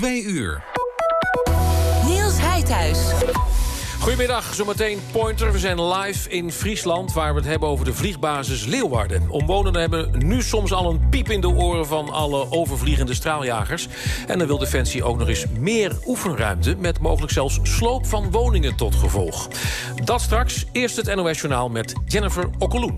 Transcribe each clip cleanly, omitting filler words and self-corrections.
2 uur. Niels Heidhuis. Goedemiddag, zometeen Pointer. We zijn live in Friesland, waar we het hebben over de vliegbasis Leeuwarden. Omwonenden hebben nu soms al een piep in de oren van alle overvliegende straaljagers. En dan wil Defensie ook nog eens meer oefenruimte, met mogelijk zelfs sloop van woningen tot gevolg. Dat straks. Eerst het NOS-journaal met Jennifer Okkeloen.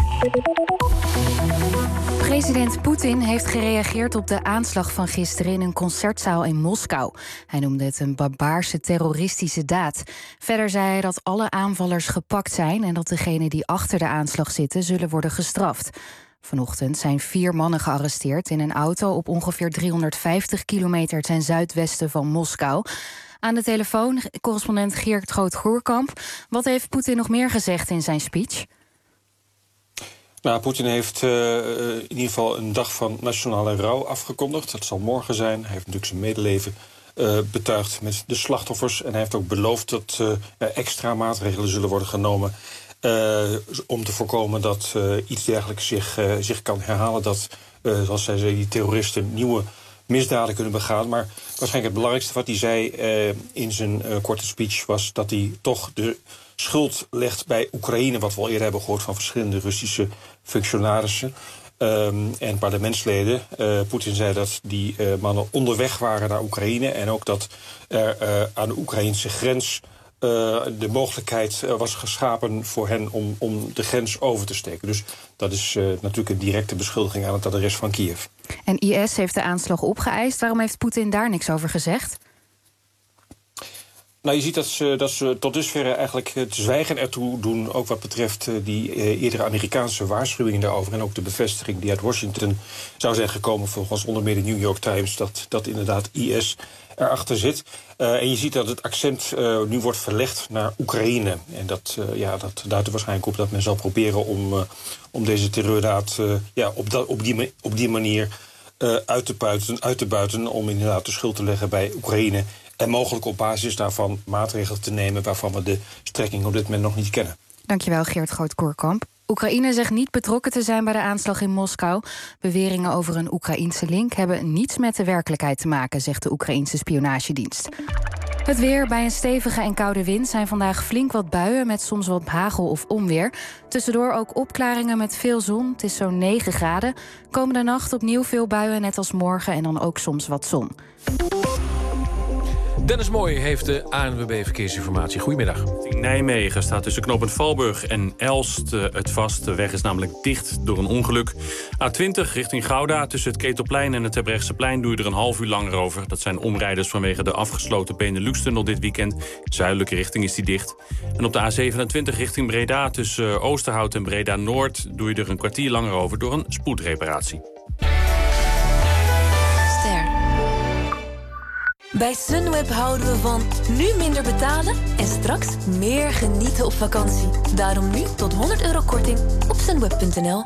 President Poetin heeft gereageerd op de aanslag van gisteren in een concertzaal in Moskou. Hij noemde het een barbaarse terroristische daad. Verder zei hij dat alle aanvallers gepakt zijn en dat degenen die achter de aanslag zitten zullen worden gestraft. Vanochtend zijn 4 mannen gearresteerd in een auto op ongeveer 350 kilometer ten zuidwesten van Moskou. Aan de telefoon correspondent Geert Groot-Goerkamp. Wat heeft Poetin nog meer gezegd in zijn speech? Nou, Poetin heeft in ieder geval een dag van nationale rouw afgekondigd. Dat zal morgen zijn. Hij heeft natuurlijk zijn medeleven betuigd met de slachtoffers. En hij heeft ook beloofd dat er extra maatregelen zullen worden genomen om te voorkomen dat iets dergelijks zich kan herhalen. Dat, zoals zij zei, die terroristen nieuwe misdaden kunnen begaan. Maar waarschijnlijk het belangrijkste wat hij zei in zijn korte speech was dat hij toch de schuld legt bij Oekraïne, wat we al eerder hebben gehoord van verschillende Russische functionarissen en parlementsleden. Poetin zei dat die mannen onderweg waren naar Oekraïne en ook dat er aan de Oekraïnse grens de mogelijkheid was geschapen voor hen om de grens over te steken. Dus dat is natuurlijk een directe beschuldiging aan het adres van Kiev. En IS heeft de aanslag opgeëist. Waarom heeft Poetin daar niks over gezegd? Nou, je ziet dat ze tot dusver eigenlijk het zwijgen ertoe doen, ook wat betreft die eerdere Amerikaanse waarschuwingen daarover en ook de bevestiging die uit Washington zou zijn gekomen, volgens onder meer de New York Times, dat inderdaad IS erachter zit. En je ziet dat het accent nu wordt verlegd naar Oekraïne. En dat duidt er waarschijnlijk op dat men zal proberen om deze terreurdaad op die manier uit te buiten, om inderdaad de schuld te leggen bij Oekraïne. En mogelijk op basis daarvan maatregelen te nemen waarvan we de strekking op dit moment nog niet kennen. Dankjewel, Geert Groot-Koerkamp. Oekraïne zegt niet betrokken te zijn bij de aanslag in Moskou. Beweringen over een Oekraïense link hebben niets met de werkelijkheid te maken, zegt de Oekraïense spionagedienst. Het weer. Bij een stevige en koude wind zijn vandaag flink wat buien met soms wat hagel of onweer. Tussendoor ook opklaringen met veel zon. Het is zo'n 9 graden. Komende nacht opnieuw veel buien, net als morgen, en dan ook soms wat zon. Dennis Mooij heeft de ANWB Verkeersinformatie. Goedemiddag. In Nijmegen staat tussen knooppunt Valburg en Elst het vast. De weg is namelijk dicht door een ongeluk. A20 richting Gouda. Tussen het Ketelplein en het Terbrechtseplein doe je er een half uur langer over. Dat zijn omrijders vanwege de afgesloten Benelux-tunnel dit weekend. Zuidelijke richting is die dicht. En op de A27 richting Breda tussen Oosterhout en Breda-Noord doe je er een kwartier langer over door een spoedreparatie. Bij Sunweb houden we van nu minder betalen en straks meer genieten op vakantie. Daarom nu tot €100 korting op sunweb.nl.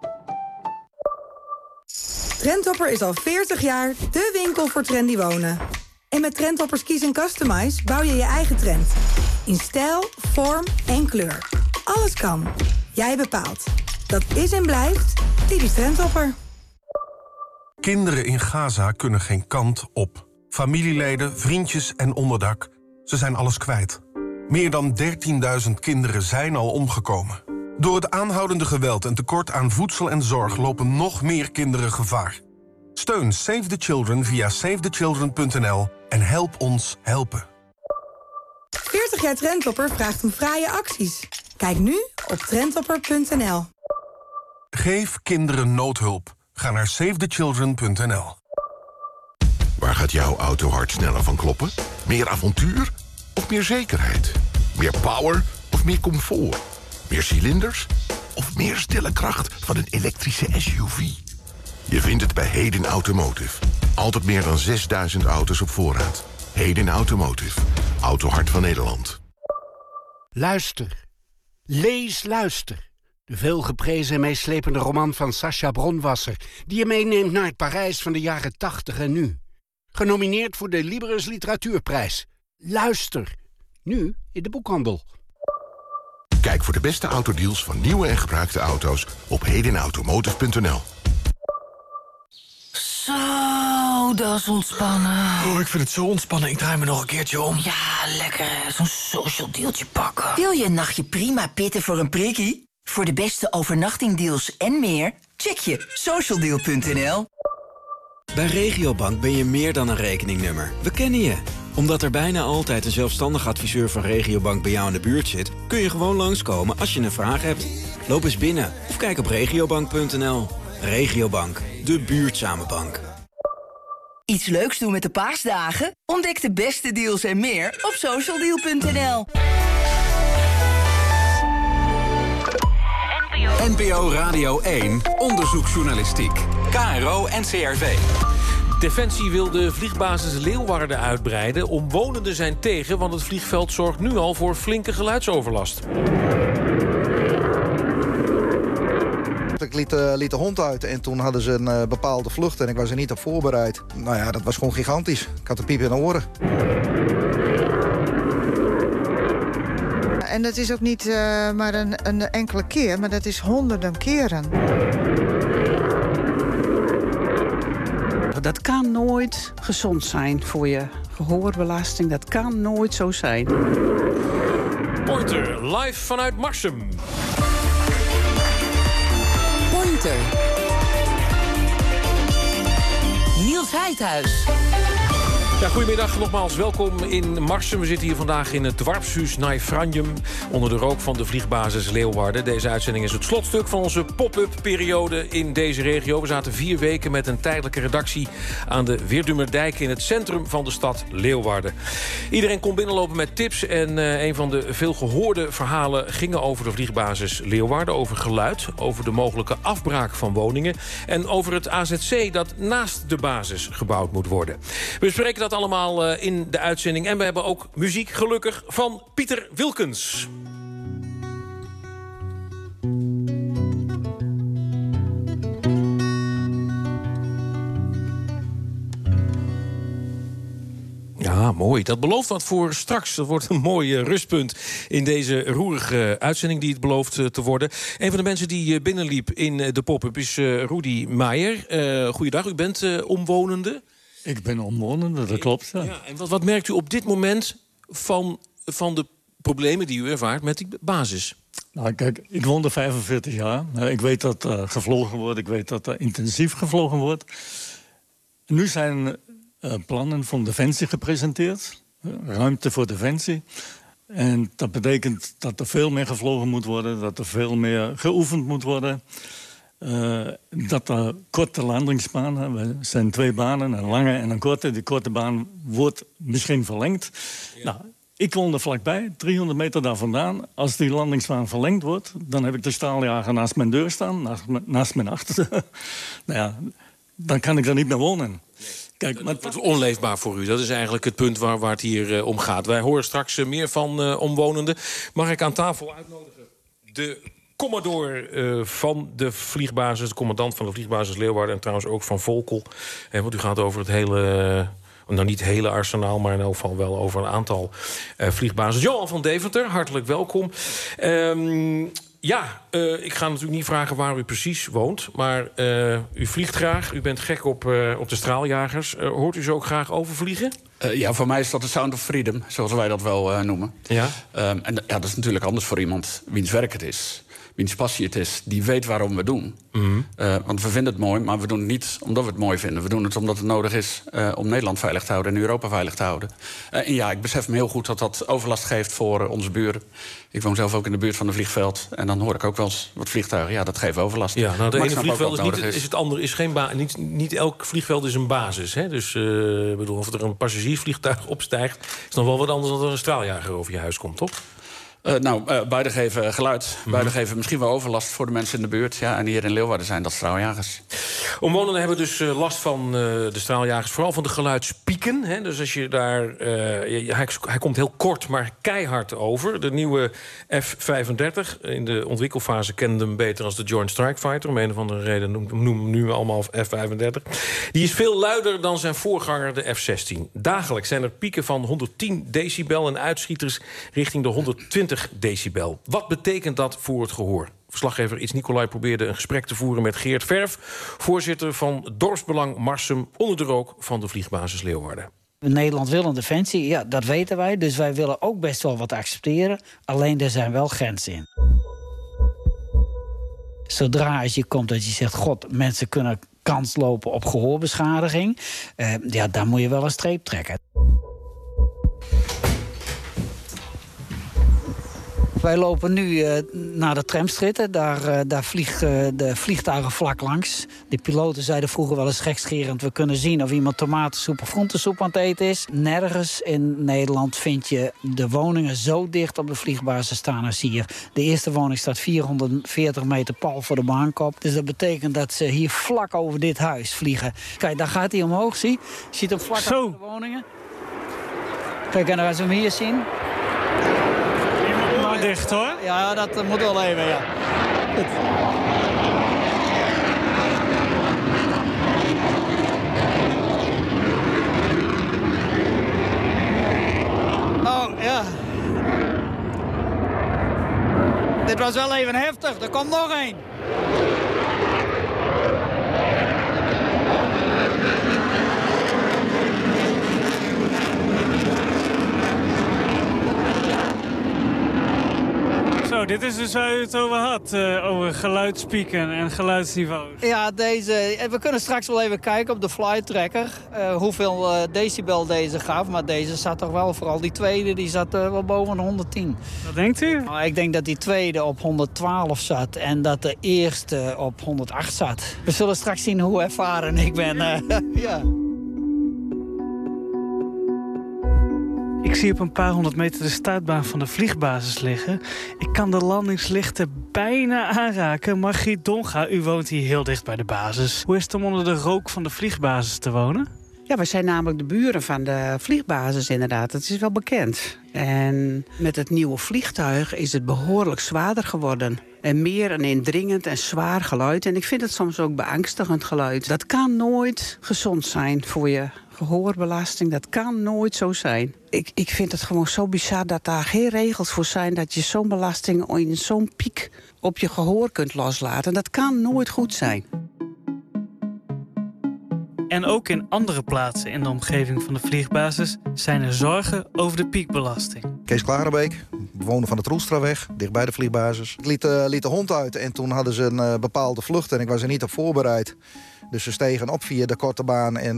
Trendhopper is al 40 jaar de winkel voor trendy wonen. En met Trendhoppers Kies en Customize bouw je je eigen trend. In stijl, vorm en kleur. Alles kan. Jij bepaalt. Dat is en blijft typisch Trendhopper. Kinderen in Gaza kunnen geen kant op. Familieleden, vriendjes en onderdak. Ze zijn alles kwijt. Meer dan 13.000 kinderen zijn al omgekomen. Door het aanhoudende geweld en tekort aan voedsel en zorg lopen nog meer kinderen gevaar. Steun Save the Children via savethechildren.nl en help ons helpen. 40 jaar Trendhopper vraagt om fraaie acties. Kijk nu op trendhopper.nl. Geef kinderen noodhulp. Ga naar savethechildren.nl. Waar gaat jouw autohart sneller van kloppen? Meer avontuur of meer zekerheid? Meer power of meer comfort? Meer cilinders of meer stille kracht van een elektrische SUV? Je vindt het bij Heden Automotive. Altijd meer dan 6000 auto's op voorraad. Heden Automotive. Autohart van Nederland. Luister. Lees Luister. De veelgeprezen en meeslepende roman van Sacha Bronwasser, die je meeneemt naar het Parijs van de jaren 80 en nu. Genomineerd voor de Libris Literatuurprijs. Luister. Nu in de boekhandel. Kijk voor de beste autodeals van nieuwe en gebruikte auto's op hedenautomotive.nl. Zo, Oh, dat is ontspannen. Oh, ik vind het zo ontspannen. Ik draai me nog een keertje om. Ja, lekker zo'n social dealtje pakken. Wil je een nachtje prima pitten voor een prikkie? Voor de beste overnachtingdeals en meer, check je socialdeal.nl. Bij Regiobank ben je meer dan een rekeningnummer. We kennen je. Omdat er bijna altijd een zelfstandig adviseur van Regiobank bij jou in de buurt zit, kun je gewoon langskomen als je een vraag hebt. Loop eens binnen of kijk op regiobank.nl. Regiobank, de buurtzame bank. Iets leuks doen met de paasdagen? Ontdek de beste deals en meer op socialdeal.nl. NPO Radio 1, onderzoeksjournalistiek. KRO en CRV. Defensie wil de vliegbasis Leeuwarden uitbreiden. Omwonenden zijn tegen, want het vliegveld zorgt nu al voor flinke geluidsoverlast. Ik liet de hond uit en toen hadden ze een bepaalde vlucht en ik was er niet op voorbereid. Nou ja, dat was gewoon gigantisch. Ik had de piep in de oren. En dat is ook niet maar een enkele keer, maar dat is honderden keren. Dat kan nooit gezond zijn voor je gehoorbelasting. Dat kan nooit zo zijn. Pointer, live vanuit Marsum. Pointer. Niels Heidhuis. Ja, goedemiddag, nogmaals welkom in Marsum. We zitten hier vandaag in het Dwarpshuis Naifranjum onder de rook van de vliegbasis Leeuwarden. Deze uitzending is het slotstuk van onze pop-up periode in deze regio. We zaten 4 weken met een tijdelijke redactie aan de Weerdumerdijk in het centrum van de stad Leeuwarden. Iedereen kon binnenlopen met tips en een van de veel gehoorde verhalen gingen over de vliegbasis Leeuwarden, over geluid, over de mogelijke afbraak van woningen en over het AZC dat naast de basis gebouwd moet worden. We spreken dat allemaal in de uitzending. En we hebben ook muziek, gelukkig, van Pieter Wilkens. Ja, mooi. Dat belooft wat voor straks. Dat wordt een mooi rustpunt in deze roerige uitzending die het belooft te worden. Een van de mensen die binnenliep in de pop-up is Rudy Meijer. Goeiedag, u bent omwonende. Ik ben omwonende, dat klopt. Ja. Ja, en wat merkt u op dit moment van de problemen die u ervaart met die basis? Nou, kijk, ik woon er 45 jaar. Ik weet dat gevlogen wordt, ik weet dat intensief gevlogen wordt. Nu zijn plannen van Defensie gepresenteerd. Ruimte voor Defensie. En dat betekent dat er veel meer gevlogen moet worden, dat er veel meer geoefend moet worden. Dat er korte landingsbanen, er zijn 2 banen, een lange en een korte. Die korte baan wordt misschien verlengd. Ja. Nou, ik woon er vlakbij, 300 meter daar vandaan. Als die landingsbaan verlengd wordt, dan heb ik de straaljager naast mijn deur staan, naast mijn achterdeur. Nou ja, dan kan ik er niet meer wonen. Kijk, maar het is onleefbaar voor u. Dat is eigenlijk het punt waar het hier om gaat. Wij horen straks meer van omwonenden. Mag ik aan tafel uitnodigen de commodore van de vliegbasis, de commandant van de vliegbasis Leeuwarden en trouwens ook van Volkel. Want u gaat over het hele, nou niet het hele arsenaal, maar in elk geval wel over een aantal vliegbases. Johan van Deventer, hartelijk welkom. Ik ga natuurlijk niet vragen waar u precies woont, maar u vliegt graag. U bent gek op de straaljagers. Hoort u ze ook graag overvliegen? Ja, voor mij is dat de sound of freedom, zoals wij dat wel noemen. Ja? Dat is natuurlijk anders voor iemand wiens werk het is, wiens passie het is, die weet waarom we doen. Mm-hmm. Want we vinden het mooi, maar we doen het niet omdat we het mooi vinden. We doen het omdat het nodig is om Nederland veilig te houden en Europa veilig te houden. Ik besef me heel goed dat dat overlast geeft voor onze buren. Ik woon zelf ook in de buurt van een vliegveld. En dan hoor ik ook wel eens wat vliegtuigen. Ja, dat geeft overlast. Ja, nou, de ene vliegveld is het andere. Is geen niet elk vliegveld is een basis. Hè? Dus bedoel, of er een passagiersvliegtuig opstijgt, is nog wel wat anders dan er een straaljager over je huis komt, toch? Beide geven geluid. Beide geven misschien wel overlast voor de mensen in de buurt. Ja, en hier in Leeuwarden zijn dat straaljagers. Omwonenden hebben dus last van de straaljagers. Vooral van de geluidspieken. Hè? Dus als je daar... hij komt heel kort, maar keihard over. De nieuwe F-35. In de ontwikkelfase kenden hem beter als de Joint Strike Fighter. Om een of andere reden noemen we nu allemaal F-35. Die is veel luider dan zijn voorganger, de F-16. Dagelijks zijn er pieken van 110 decibel... en uitschieters richting de 120 decibel. Wat betekent dat voor het gehoor Verslaggever Iets Nicolai probeerde een gesprek te voeren met Geert Verf, voorzitter van Dorpsbelang Marsum, onder de rook van de vliegbasis Leeuwarden. Nederland wil een defensie, ja, dat weten wij. Dus wij willen ook best wel wat accepteren. Alleen er zijn wel grenzen in. Zodra als je komt dat je zegt, god, mensen kunnen kans lopen op gehoorbeschadiging, dan moet je wel een streep trekken. Wij lopen nu naar de tramstritten. Daar vliegen de vliegtuigen vlak langs. De piloten zeiden vroeger wel eens gekscherend, we kunnen zien of iemand tomatensoep of groentesoep aan het eten is. Nergens in Nederland vind je de woningen zo dicht op de vliegbasis staan als hier. De eerste woning staat 440 meter pal voor de baankop. Dus dat betekent dat ze hier vlak over dit huis vliegen. Kijk, daar gaat hij omhoog, zie. Je ziet hem vlak over de woningen. Kijk, en dan gaan ze hem hier zien. Dicht, hoor. Ja, dat moet wel even, ja. Oh, ja. Dit was wel even heftig. Er komt nog één. Zo, dit is dus waar u het over had. Over geluidspieken en geluidsniveaus. Ja, we kunnen straks wel even kijken op de flytracker. Hoeveel decibel deze gaf. Maar deze zat toch wel, vooral die tweede, die zat wel boven de 110. Wat denkt u? Nou, ik denk dat die tweede op 112 zat. En dat de eerste op 108 zat. We zullen straks zien hoe ervaren ik ben. Ja. Ik zie op een paar honderd meter de startbaan van de vliegbasis liggen. Ik kan de landingslichten bijna aanraken. Margriet Donga, u woont hier heel dicht bij de basis. Hoe is het om onder de rook van de vliegbasis te wonen? Ja, we zijn namelijk de buren van de vliegbasis inderdaad. Dat is wel bekend. En met het nieuwe vliegtuig is het behoorlijk zwaarder geworden. En meer een indringend en zwaar geluid. En ik vind het soms ook beangstigend geluid. Dat kan nooit gezond zijn voor je gehoorbelasting. Dat kan nooit zo zijn. Ik vind het gewoon zo bizar dat daar geen regels voor zijn dat je zo'n belasting in zo'n piek op je gehoor kunt loslaten. Dat kan nooit goed zijn. En ook in andere plaatsen in de omgeving van de vliegbasis zijn er zorgen over de piekbelasting. Kees Klarenbeek, bewoner van de Troelstraweg, dichtbij de vliegbasis. Ik liet de hond uit en toen hadden ze een bepaalde vlucht en ik was er niet op voorbereid. Dus ze stegen op via de korte baan en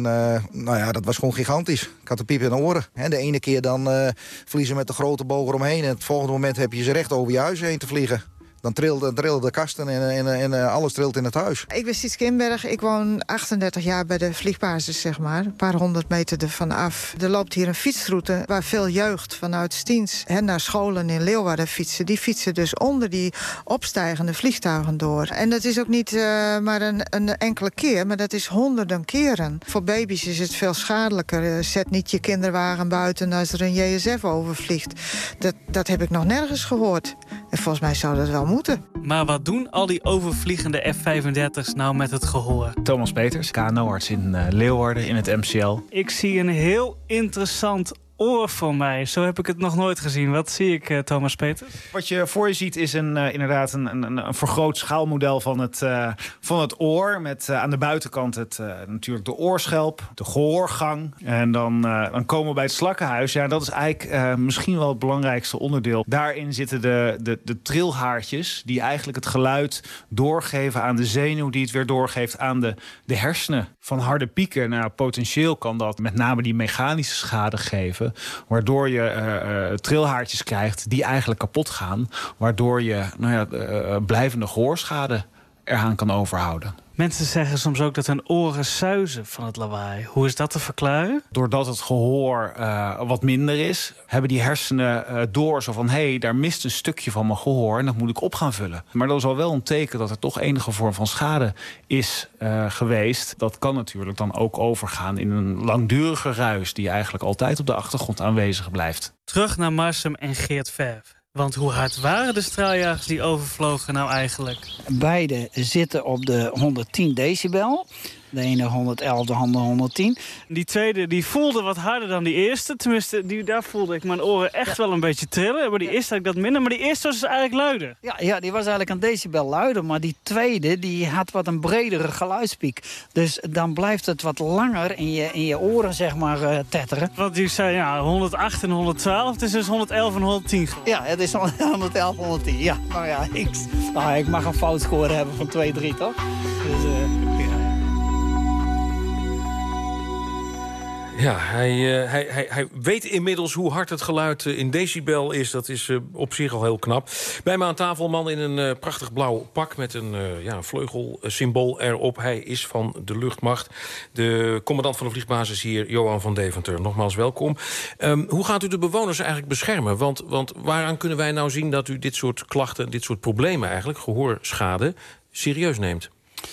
dat was gewoon gigantisch. Ik had de piep in de oren. De ene keer dan vliegen met de grote boog eromheen en het volgende moment heb je ze recht over je huis heen te vliegen. Dan trilden de kasten en alles trilt in het huis. Ik ben Siets Kimberg. Ik woon 38 jaar bij de vliegbasis, zeg maar. Een paar honderd meter ervan af. Er loopt hier een fietsroute waar veel jeugd vanuit Stiens naar scholen in Leeuwarden fietsen. Die fietsen dus onder die opstijgende vliegtuigen door. En dat is ook niet maar een enkele keer, maar dat is honderden keren. Voor baby's is het veel schadelijker. Zet niet je kinderwagen buiten als er een JSF overvliegt. Dat heb ik nog nergens gehoord. En volgens mij zou dat wel moeten. Maar wat doen al die overvliegende F-35's nou met het gehoor? Thomas Peters, KNO-arts in Leeuwarden in het MCL. Ik zie een heel interessant oor voor mij. Zo heb ik het nog nooit gezien. Wat zie ik, Thomas Peters? Wat je voor je ziet is inderdaad een vergroot schaalmodel van het oor. Met aan de buitenkant natuurlijk de oorschelp, de gehoorgang. En dan komen we bij het slakkenhuis. Ja, dat is eigenlijk misschien wel het belangrijkste onderdeel. Daarin zitten de trilhaartjes die eigenlijk het geluid doorgeven aan de zenuw, die het weer doorgeeft aan de hersenen. Van harde pieken, nou, potentieel kan dat met name die mechanische schade geven, waardoor je trilhaartjes krijgt die eigenlijk kapot gaan, waardoor je blijvende gehoorschade eraan kan overhouden. Mensen zeggen soms ook dat hun oren suizen van het lawaai. Hoe is dat te verklaren? Doordat het gehoor wat minder is, hebben die hersenen door zo van, hé, daar mist een stukje van mijn gehoor en dat moet ik op gaan vullen. Maar dat is al wel een teken dat er toch enige vorm van schade is geweest. Dat kan natuurlijk dan ook overgaan in een langdurige ruis die eigenlijk altijd op de achtergrond aanwezig blijft. Terug naar Marsum en Geert Verf. Want hoe hard waren de straaljagers die overvlogen nou eigenlijk? Beide zitten op de 110 decibel. De ene 111, de andere 110. Die tweede die voelde wat harder dan die eerste. Tenminste, daar voelde ik mijn oren echt wel een beetje trillen. Maar die eerste had ik dat minder. Maar die eerste was dus eigenlijk luider. Ja, die was eigenlijk een decibel luider. Maar die tweede die had wat een bredere geluidspiek. Dus dan blijft het wat langer in je oren, zeg maar, tetteren. Want u zei 108 en 112. Het is dus 111 en 110. Ja, het is 111 en 110. Ja, nou ja, ik mag een foutscore hebben van 2, 3, toch? Dus, Ja, hij weet inmiddels hoe hard het geluid in decibel is. Dat is op zich al heel knap. Bij me aan tafel een man in een prachtig blauw pak met een vleugelsymbool erop. Hij is van de luchtmacht. De commandant van de vliegbasis hier, Johan van Deventer. Nogmaals welkom. Hoe gaat u de bewoners eigenlijk beschermen? Want waaraan kunnen wij nou zien dat u dit soort klachten, dit soort problemen eigenlijk, gehoorschade, serieus neemt?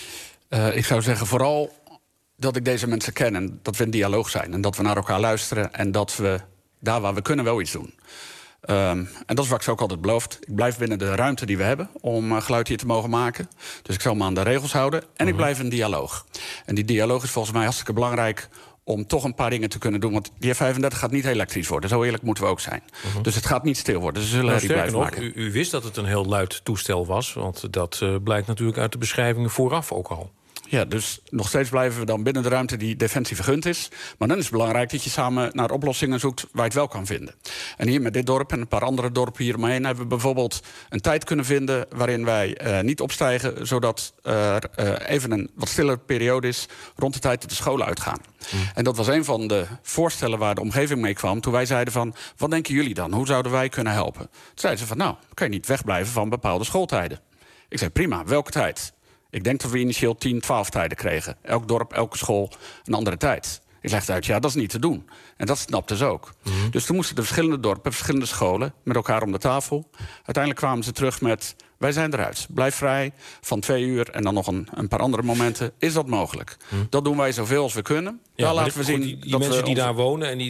Ik zou zeggen vooral dat ik deze mensen ken en dat we in dialoog zijn. En dat we naar elkaar luisteren en dat we daar waar we kunnen wel iets doen. En dat is wat ik ze ook altijd beloofd. Ik blijf binnen de ruimte die we hebben om geluid hier te mogen maken. Dus ik zal me aan de regels houden. En ik blijf in dialoog. En die dialoog is volgens mij hartstikke belangrijk om toch een paar dingen te kunnen doen. Want die F-35 gaat niet elektrisch worden. Zo eerlijk moeten we ook zijn. Dus het gaat niet stil worden. Ze zullen die blijven maken. U wist dat het een heel luid toestel was. Want dat blijkt natuurlijk uit de beschrijvingen vooraf ook al. Ja, dus nog steeds blijven we dan binnen de ruimte die Defensie vergund is. Maar dan is het belangrijk dat je samen naar oplossingen zoekt waar je het wel kan vinden. En hier met dit dorp en een paar andere dorpen hier omheen hebben we bijvoorbeeld een tijd kunnen vinden waarin wij niet opstijgen, zodat er even een wat stillere periode is rond de tijd dat de scholen uitgaan. En dat was een van de voorstellen waar de omgeving mee kwam toen wij zeiden van, wat denken jullie dan? Hoe zouden wij kunnen helpen? Toen zeiden ze van, nou, kan je niet wegblijven van bepaalde schooltijden? Ik zei, prima, welke tijd? Ik denk dat we initieel 10, 12 tijden kregen. Elk dorp, elke school een andere tijd. Ik legde uit, ja, dat is niet te doen. En dat snapten ze ook. Dus toen moesten de verschillende dorpen, verschillende scholen met elkaar om de tafel. Uiteindelijk kwamen ze terug met, wij zijn eruit. Blijf vrij van 2 uur en dan nog een paar andere momenten. Is dat mogelijk? Dat doen wij zoveel als we kunnen. Ja, daar laten we zien die dat mensen die daar wonen en die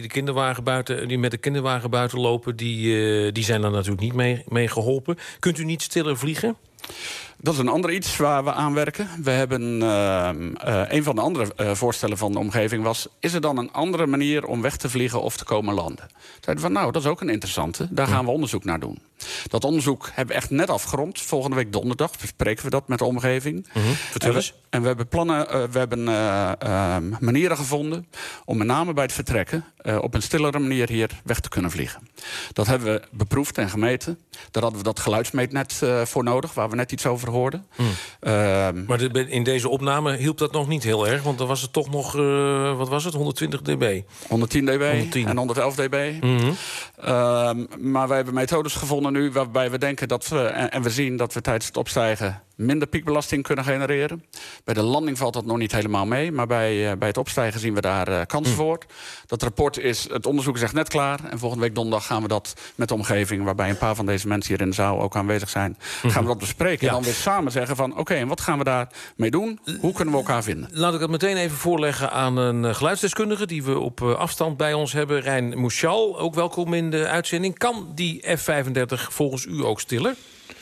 met de kinderwagen buiten lopen, die zijn er natuurlijk niet mee geholpen. Kunt u niet stiller vliegen? Dat is een ander iets waar we aan werken. We hebben een van de andere voorstellen van de omgeving was, is er dan een andere manier om weg te vliegen of te komen landen? Zeiden van, nou, dat is ook een interessante. Daar gaan we onderzoek naar doen. Dat onderzoek hebben we echt net afgerond. Volgende week donderdag bespreken we dat met de omgeving. Vertel eens. En we hebben plannen, we hebben manieren gevonden om met name bij het vertrekken op een stillere manier hier weg te kunnen vliegen. Dat hebben we beproefd en gemeten. Daar hadden we dat geluidsmeetnet voor nodig, waar we net iets over hoorden. Maar in deze opname hielp dat nog niet heel erg, want dan was het toch nog, wat was het, 120 dB? 110 dB en 111 dB. Maar wij hebben methodes gevonden nu waarbij we denken dat we, en we zien dat we tijdens het opstijgen minder piekbelasting kunnen genereren. Bij de landing valt dat nog niet helemaal mee, maar bij het opstijgen zien we daar kansen voor. Dat rapport is, het onderzoek is echt net klaar. En volgende week donderdag gaan we dat met de omgeving, waarbij een paar van deze mensen hier in de zaal ook aanwezig zijn, gaan we dat bespreken. En dan weer samen zeggen van, oké, en wat gaan we daarmee doen? Hoe kunnen we elkaar vinden? Laat ik dat meteen even voorleggen aan een geluidsdeskundige die we op afstand bij ons hebben. Rijn Mouchal, ook welkom in de uitzending. Kan die F-35 volgens u ook stiller?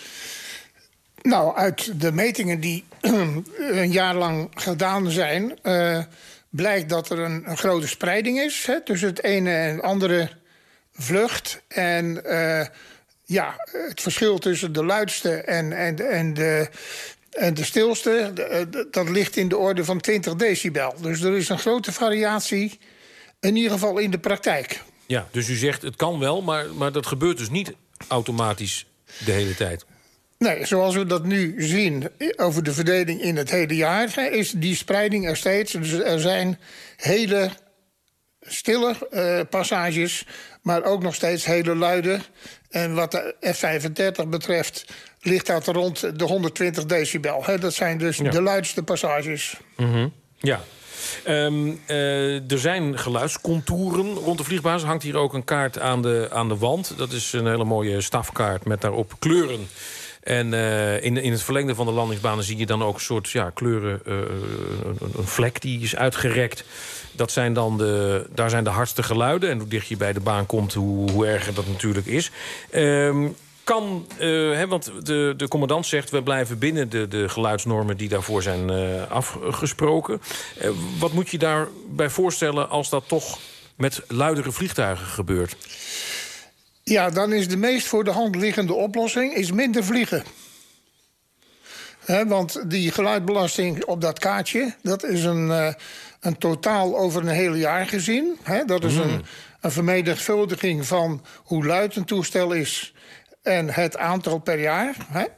Nou, uit de metingen die een jaar lang gedaan zijn, blijkt dat er een grote spreiding is tussen het ene en het andere vlucht. En het verschil tussen de luidste en de stilste, dat ligt in de orde van 20 decibel. Dus er is een grote variatie, in ieder geval in de praktijk. Ja, dus u zegt het kan wel, maar dat gebeurt dus niet automatisch de hele tijd. Nee, zoals we dat nu zien over de verdeling in het hele jaar, is die spreiding er steeds. Dus er zijn hele stille passages, maar ook nog steeds hele luide. En wat de F-35 betreft ligt dat rond de 120 decibel. Dat zijn dus de luidste passages. Ja. Er zijn geluidscontouren rond de vliegbasis. Hangt hier ook een kaart aan de wand. Dat is een hele mooie stafkaart met daarop kleuren. En in het verlengde van de landingsbanen zie je dan ook een soort kleuren, een vlek die is uitgerekt. Daar zijn de hardste geluiden. En hoe dicht je bij de baan komt, hoe erger dat natuurlijk is. kan, want de commandant zegt... we blijven binnen de geluidsnormen die daarvoor zijn afgesproken. Wat moet je daarbij voorstellen als dat toch met luidere vliegtuigen gebeurt? Ja, dan is de meest voor de hand liggende oplossing is minder vliegen. Want die geluidbelasting op dat kaartje... dat is een totaal over een heel jaar gezien. Dat is een vermenigvuldiging van hoe luid een toestel is... en het aantal per jaar.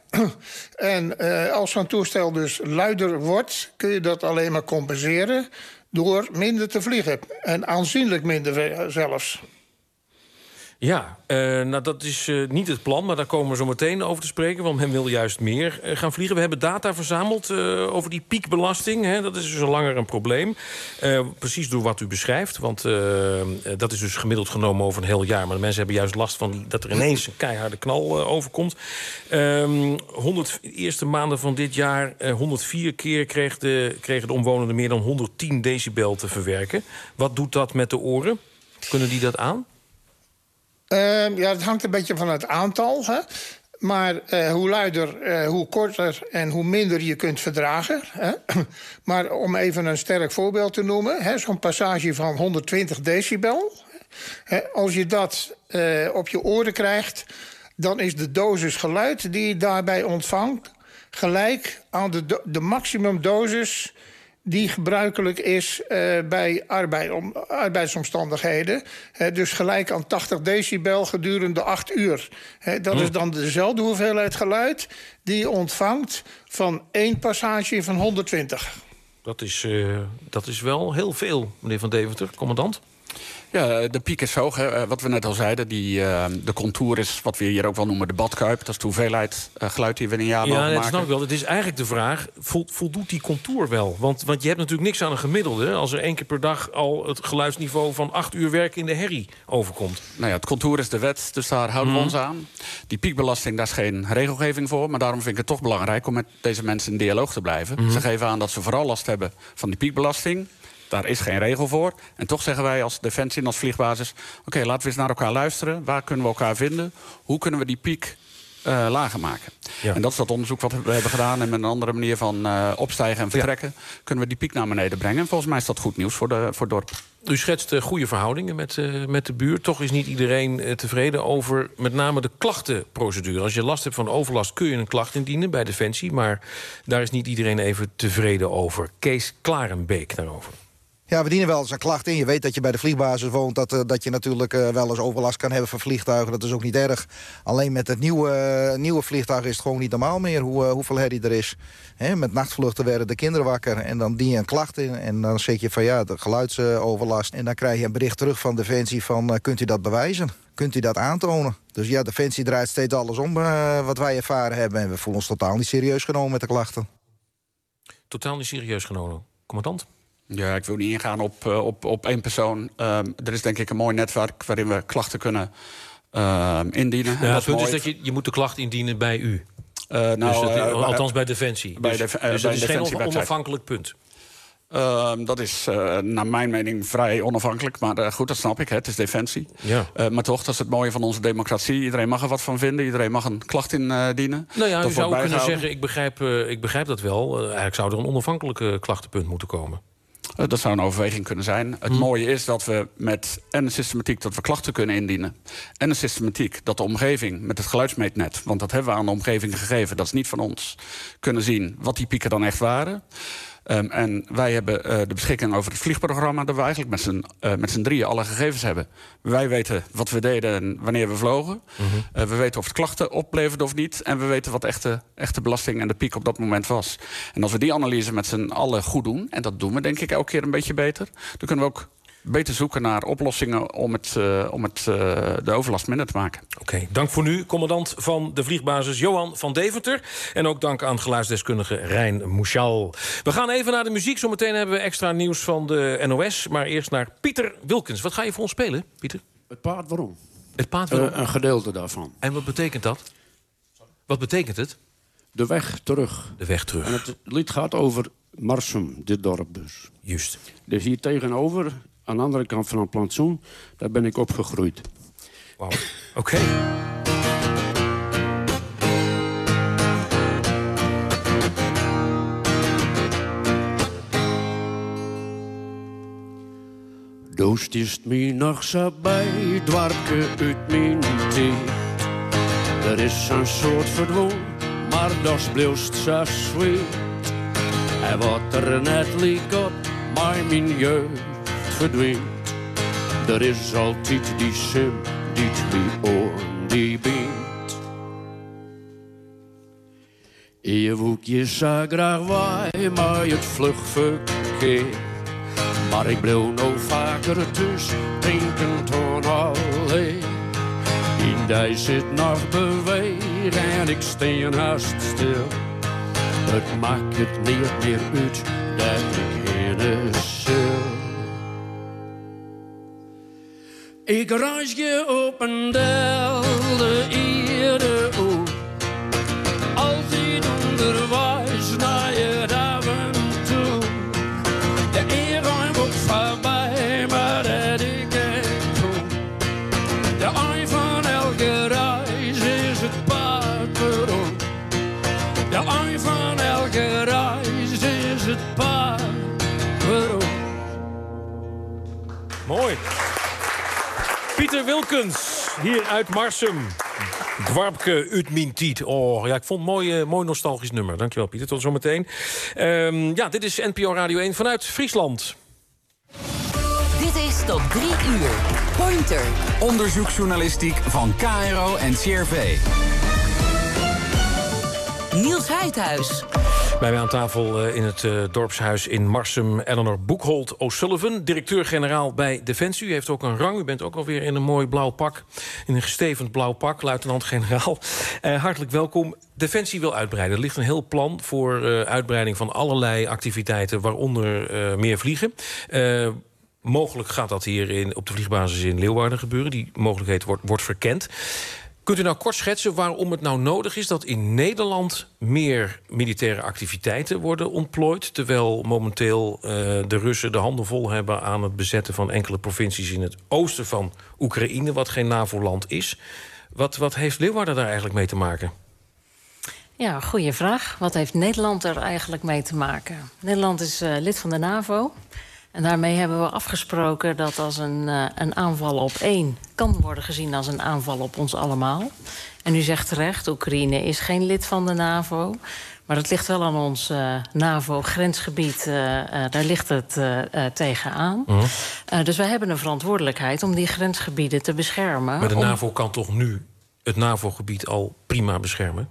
En als zo'n toestel dus luider wordt... kun je dat alleen maar compenseren door minder te vliegen. En aanzienlijk minder zelfs. Ja, dat is niet het plan, maar daar komen we zo meteen over te spreken. Want men wil juist meer gaan vliegen. We hebben data verzameld over die piekbelasting. Dat is dus al langer een probleem. Precies door wat u beschrijft. Want dat is dus gemiddeld genomen over een heel jaar. Maar de mensen hebben juist last van dat er ineens een keiharde knal overkomt. 100 eerste maanden van dit jaar, 104 keer kregen de omwonenden meer dan 110 decibel te verwerken. Wat doet dat met de oren? Kunnen die dat aan? Ja, het hangt een beetje van het aantal. Maar hoe luider, hoe korter en hoe minder je kunt verdragen. Maar om even een sterk voorbeeld te noemen... zo'n passage van 120 decibel... als je dat op je oren krijgt... dan is de dosis geluid die je daarbij ontvangt... gelijk aan de maximumdosis... die gebruikelijk is bij arbeidsomstandigheden. Dus gelijk aan 80 decibel gedurende 8 uur. Dat is dan dezelfde hoeveelheid geluid die je ontvangt... van 1 passage van 120. Dat is wel heel veel, meneer Van Deventer, commandant. Ja, de piek is hoog. Wat we net al zeiden, de contour is wat we hier ook wel noemen de badkuip. Dat is de hoeveelheid geluid die we in een jaar mogen maken. Ja, dat snap ik wel. Het is eigenlijk de vraag, voldoet die contour wel? Want je hebt natuurlijk niks aan een gemiddelde... als er 1 keer per dag al het geluidsniveau van 8 uur werk in de herrie overkomt. Nou ja, het contour is de wet, dus daar houden we ons aan. Die piekbelasting, daar is geen regelgeving voor. Maar daarom vind ik het toch belangrijk om met deze mensen in dialoog te blijven. Ze geven aan dat ze vooral last hebben van die piekbelasting... Daar is geen regel voor. En toch zeggen wij als Defensie en als vliegbasis... Oké, laten we eens naar elkaar luisteren. Waar kunnen we elkaar vinden? Hoe kunnen we die piek lager maken? Ja. En dat is dat onderzoek wat we hebben gedaan. En met een andere manier van opstijgen en vertrekken... kunnen we die piek naar beneden brengen. En volgens mij is dat goed nieuws voor het dorp. U schetst goede verhoudingen met de buurt. Toch is niet iedereen tevreden over met name de klachtenprocedure. Als je last hebt van overlast kun je een klacht indienen bij Defensie. Maar daar is niet iedereen even tevreden over. Kees Klarenbeek daarover. Ja, we dienen wel eens een klacht in. Je weet dat je bij de vliegbasis woont... dat je natuurlijk wel eens overlast kan hebben van vliegtuigen. Dat is ook niet erg. Alleen met het nieuwe vliegtuig is het gewoon niet normaal meer... hoeveel herrie er is. Met nachtvluchten werden de kinderen wakker. En dan dien je een klacht in. En dan zeg je van de geluidsoverlast. En dan krijg je een bericht terug van Defensie van... kunt u dat bewijzen? Kunt u dat aantonen? Dus ja, Defensie draait steeds alles om wat wij ervaren hebben. En we voelen ons totaal niet serieus genomen met de klachten. Totaal niet serieus genomen. Commandant? Ja, ik wil niet ingaan op 1 persoon. Er is denk ik een mooi netwerk waarin we klachten kunnen indienen. Ja, het punt is dat je moet de klacht indienen bij u. Althans bij Defensie. Dus dat is geen onafhankelijk punt. Dat is naar mijn mening vrij onafhankelijk. Maar goed, dat snap ik. Het is Defensie. Ja. Maar toch, dat is het mooie van onze democratie. Iedereen mag er wat van vinden. Iedereen mag een klacht indienen. Nou ja, u zou kunnen zeggen, ik begrijp dat wel. Eigenlijk zou er een onafhankelijke klachtenpunt moeten komen. Dat zou een overweging kunnen zijn. Het mooie is dat we met een systematiek dat we klachten kunnen indienen... en een systematiek dat de omgeving met het geluidsmeetnet... want dat hebben we aan de omgeving gegeven, dat is niet van ons... kunnen zien wat die pieken dan echt waren... En wij hebben de beschikking over het vliegprogramma... dat we eigenlijk met z'n drieën alle gegevens hebben. Wij weten wat we deden en wanneer we vlogen. We weten of het klachten opleverde of niet. En we weten wat echte belasting en de piek op dat moment was. En als we die analyse met z'n allen goed doen... en dat doen we denk ik elke keer een beetje beter... dan kunnen we ook beter zoeken naar oplossingen om de overlast minder te maken. Oké, dank voor nu, commandant van de vliegbasis Johan van Deventer. En ook dank aan geluidsdeskundige Rijn Mouchal. We gaan even naar de muziek. Zometeen hebben we extra nieuws van de NOS. Maar eerst naar Pieter Wilkens. Wat ga je voor ons spelen, Pieter? Het paard waarom. Het paard waarom? Een gedeelte daarvan. En wat betekent dat? Wat betekent het? De weg terug. De weg terug. En het lied gaat over Marsum, dit dorp dus. Juist. Dus hier tegenover... aan de andere kant van een plantsoen, daar ben ik opgegroeid. Wauw, oké. Doost is me nog zo bij, dwarpje uit mijn tijd. Er is een soort verdwong, maar dat blijft zo sweet. En wat er net liek op, maar mijn jeugd verdwijnt. Er is altijd die sim, die twee oren, die bent. Je woek je zo graag wij, maar het vlug verkeer. Maar ik blijf nou vaker thuis, drinken toen alleen. In die zit nog bewegen en ik steen haast stil. Het maakt het niet meer uit dat ik in zil. Ik reis je op een del de ierde oe. Altijd onderwijs naar je dagen toe. De eeuw wordt voorbij, maar dat ik echt toe. De ei van elke reis is het paard waarom. De ei van elke reis is het paard waarom. Mooi. Pieter Wilkens, hier uit Marsum. Dwarpke uit mijn tijd. Oh, ja, ik vond het mooi nostalgisch nummer. Dankjewel, Pieter. Tot zometeen. Ja, dit is NPO Radio 1 vanuit Friesland. Dit is tot 3 uur. Pointer. Onderzoeksjournalistiek van KRO en CRV. Niels Heidhuis. Bij mij aan tafel in het dorpshuis in Marsum... Eleanor Boekholt O'Sullivan, directeur-generaal bij Defensie. U heeft ook een rang, u bent ook alweer in een mooi blauw pak. In een gestevend blauw pak, luitenant-generaal. Hartelijk welkom. Defensie wil uitbreiden. Er ligt een heel plan voor uitbreiding van allerlei activiteiten... waaronder meer vliegen. Mogelijk gaat dat hier op de vliegbasis in Leeuwarden gebeuren. Die mogelijkheid wordt verkend. Kunt u nou kort schetsen waarom het nou nodig is... dat in Nederland meer militaire activiteiten worden ontplooid... terwijl momenteel de Russen de handen vol hebben... aan het bezetten van enkele provincies in het oosten van Oekraïne... wat geen NAVO-land is. Wat heeft Leeuwarden daar eigenlijk mee te maken? Ja, goede vraag. Wat heeft Nederland er eigenlijk mee te maken? Nederland is lid van de NAVO... En daarmee hebben we afgesproken dat als een aanval op één... kan worden gezien als een aanval op ons allemaal. En u zegt terecht, Oekraïne is geen lid van de NAVO... maar het ligt wel aan ons NAVO-grensgebied. Daar ligt het tegenaan. Dus wij hebben een verantwoordelijkheid om die grensgebieden te beschermen. Maar de NAVO kan toch nu het NAVO-gebied al prima beschermen?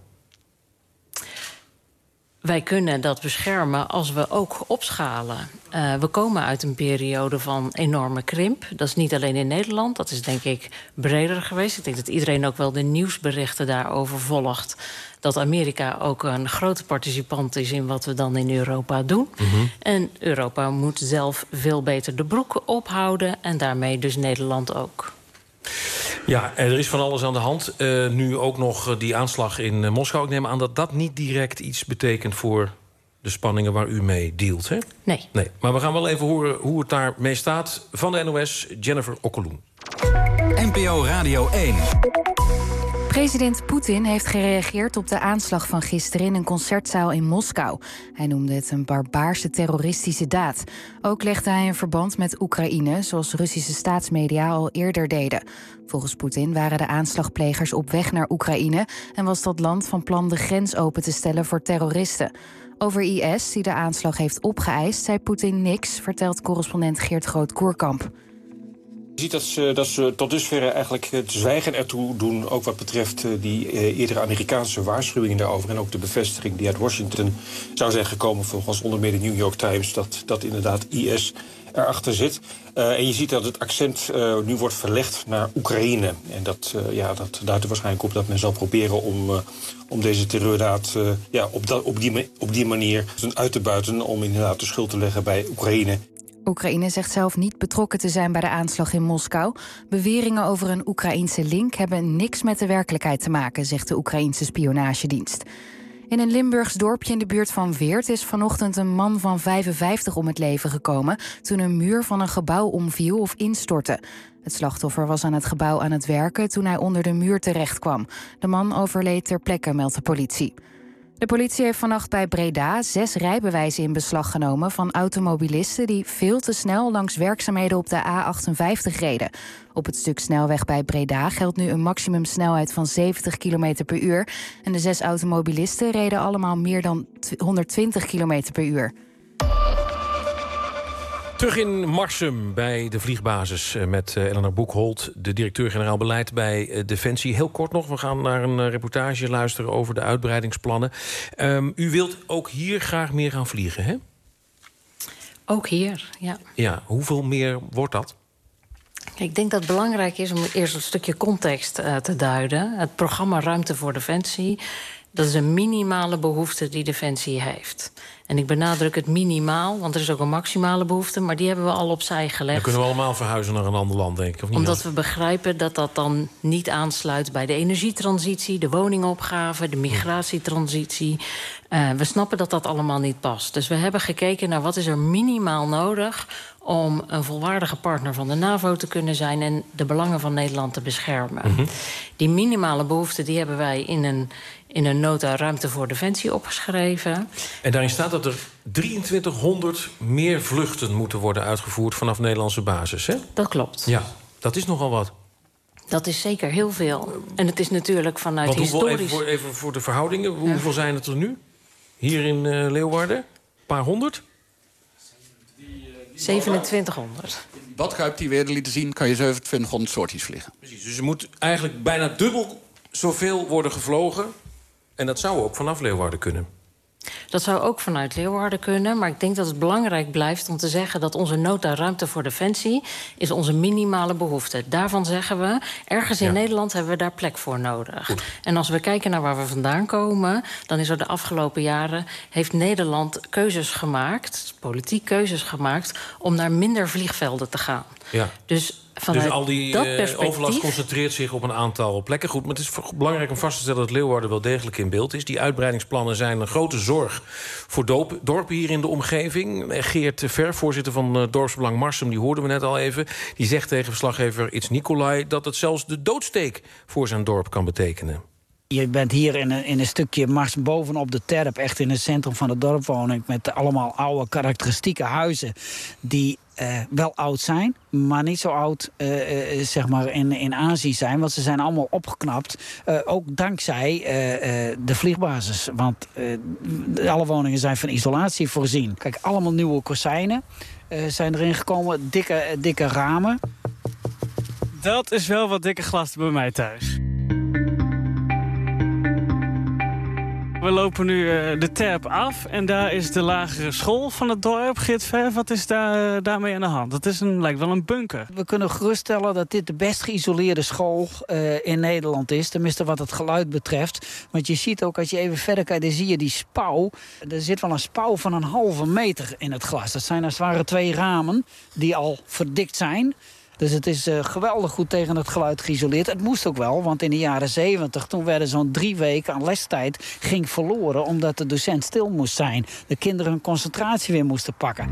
Wij kunnen dat beschermen als we ook opschalen. We komen uit een periode van enorme krimp. Dat is niet alleen in Nederland, dat is denk ik breder geweest. Ik denk dat iedereen ook wel de nieuwsberichten daarover volgt. Dat Amerika ook een grote participant is in wat we dan in Europa doen. En Europa moet zelf veel beter de broek ophouden. En daarmee dus Nederland ook. Ja, er is van alles aan de hand. Nu ook nog die aanslag in Moskou. Ik neem aan dat dat niet direct iets betekent voor de spanningen waar u mee dealt, hè? Nee. Maar we gaan wel even horen hoe het daarmee staat. Van de NOS, Jennifer Okkeloen. NPO Radio 1. President Poetin heeft gereageerd op de aanslag van gisteren in een concertzaal in Moskou. Hij noemde het een barbaarse terroristische daad. Ook legde hij een verband met Oekraïne, zoals Russische staatsmedia al eerder deden. Volgens Poetin waren de aanslagplegers op weg naar Oekraïne en was dat land van plan de grens open te stellen voor terroristen. Over IS, die de aanslag heeft opgeëist, zei Poetin niks, vertelt correspondent Geert Groot-Koerkamp. Je ziet dat ze tot dusver eigenlijk het zwijgen ertoe doen, ook wat betreft die eerdere Amerikaanse waarschuwingen daarover en ook de bevestiging die uit Washington zou zijn gekomen, volgens onder meer de New York Times, dat inderdaad IS erachter zit. En je ziet dat het accent nu wordt verlegd naar Oekraïne. En dat duidt er waarschijnlijk op dat men zal proberen om deze terreurdaad op die manier uit te buiten, om inderdaad de schuld te leggen bij Oekraïne. Oekraïne zegt zelf niet betrokken te zijn bij de aanslag in Moskou. Beweringen over een Oekraïense link hebben niks met de werkelijkheid te maken, zegt de Oekraïense spionagedienst. In een Limburgs dorpje in de buurt van Weert is vanochtend een man van 55 om het leven gekomen toen een muur van een gebouw omviel of instortte. Het slachtoffer was aan het gebouw aan het werken toen hij onder de muur terecht kwam. De man overleed ter plekke, meldt de politie. De politie heeft vannacht bij Breda 6 rijbewijzen in beslag genomen van automobilisten die veel te snel langs werkzaamheden op de A58 reden. Op het stuk snelweg bij Breda geldt nu een maximumsnelheid van 70 km per uur. En de 6 automobilisten reden allemaal meer dan 120 km per uur. Terug in Marsum bij de vliegbasis met Eleanor Boekholt, de directeur-generaal beleid bij Defensie. Heel kort nog, we gaan naar een reportage luisteren over de uitbreidingsplannen. U wilt ook hier graag meer gaan vliegen, hè? Ook hier, ja. Ja, hoeveel meer wordt dat? Ik denk dat het belangrijk is om eerst een stukje context te duiden. Het programma Ruimte voor Defensie, dat is een minimale behoefte die Defensie heeft. En ik benadruk het minimaal, want er is ook een maximale behoefte, maar die hebben we al opzij gelegd. Dan kunnen we allemaal verhuizen naar een ander land, denk ik. Of niet? Omdat we begrijpen dat dat dan niet aansluit bij de energietransitie, de woningopgave, de migratietransitie. We snappen dat dat allemaal niet past. Dus we hebben gekeken naar wat is er minimaal nodig om een volwaardige partner van de NAVO te kunnen zijn en de belangen van Nederland te beschermen. Mm-hmm. Die minimale behoeften die hebben wij in een nota Ruimte voor Defensie opgeschreven. En daarin staat dat er 2300 meer vluchten moeten worden uitgevoerd vanaf Nederlandse basis, hè? Dat klopt. Ja, dat is nogal wat. Dat is zeker heel veel. En het is natuurlijk vanuit historisch... Even voor de verhoudingen, hoeveel zijn het er nu? Hier in Leeuwarden? Een paar honderd? 2700. Badkuip die we eerder lieten zien, kan je 2700 sorties vliegen. Precies, dus er moet eigenlijk bijna dubbel zoveel worden gevlogen. En dat zou ook vanaf Leeuwarden kunnen. Dat zou ook vanuit Leeuwarden kunnen. Maar ik denk dat het belangrijk blijft om te zeggen dat onze nota Ruimte voor Defensie is onze minimale behoefte. Daarvan zeggen we, ergens in Nederland hebben we daar plek voor nodig. Goed. En als we kijken naar waar we vandaan komen, dan is er de afgelopen jaren heeft Nederland keuzes gemaakt, politiek keuzes gemaakt, om naar minder vliegvelden te gaan. Ja. Dus al die overlast concentreert zich op een aantal plekken. Goed, maar het is belangrijk om vast te stellen dat Leeuwarden wel degelijk in beeld is. Die uitbreidingsplannen zijn een grote zorg voor dorpen hier in de omgeving. Geert Ver, voorzitter van Dorpsbelang Marsum, die hoorden we net al even, die zegt tegen verslaggever It's Nicolai dat het zelfs de doodsteek voor zijn dorp kan betekenen. Je bent hier in een stukje mars bovenop de terp, echt in het centrum van het dorp wonen, met allemaal oude karakteristieke huizen die wel oud zijn, maar niet zo oud zeg maar in aanzien zijn. Want ze zijn allemaal opgeknapt. Ook dankzij de vliegbasis. Want alle woningen zijn van isolatie voorzien. Kijk, allemaal nieuwe kozijnen zijn erin gekomen. Dikke ramen. Dat is wel wat dikke glas bij mij thuis. We lopen nu de terp af en daar is de lagere school van het dorp. Geert Ver, wat is daarmee aan de hand? Dat lijkt wel een bunker. We kunnen geruststellen dat dit de best geïsoleerde school in Nederland is. Tenminste wat het geluid betreft. Want je ziet ook, als je even verder kijkt, dan zie je die spouw. Er zit wel een spouw van een halve meter in het glas. Dat zijn als het ware 2 ramen die al verdikt zijn. Dus het is geweldig goed tegen het geluid geïsoleerd. Het moest ook wel, want in de jaren 70... toen werden zo'n 3 weken aan lestijd ging verloren, omdat de docent stil moest zijn. De kinderen hun concentratie weer moesten pakken.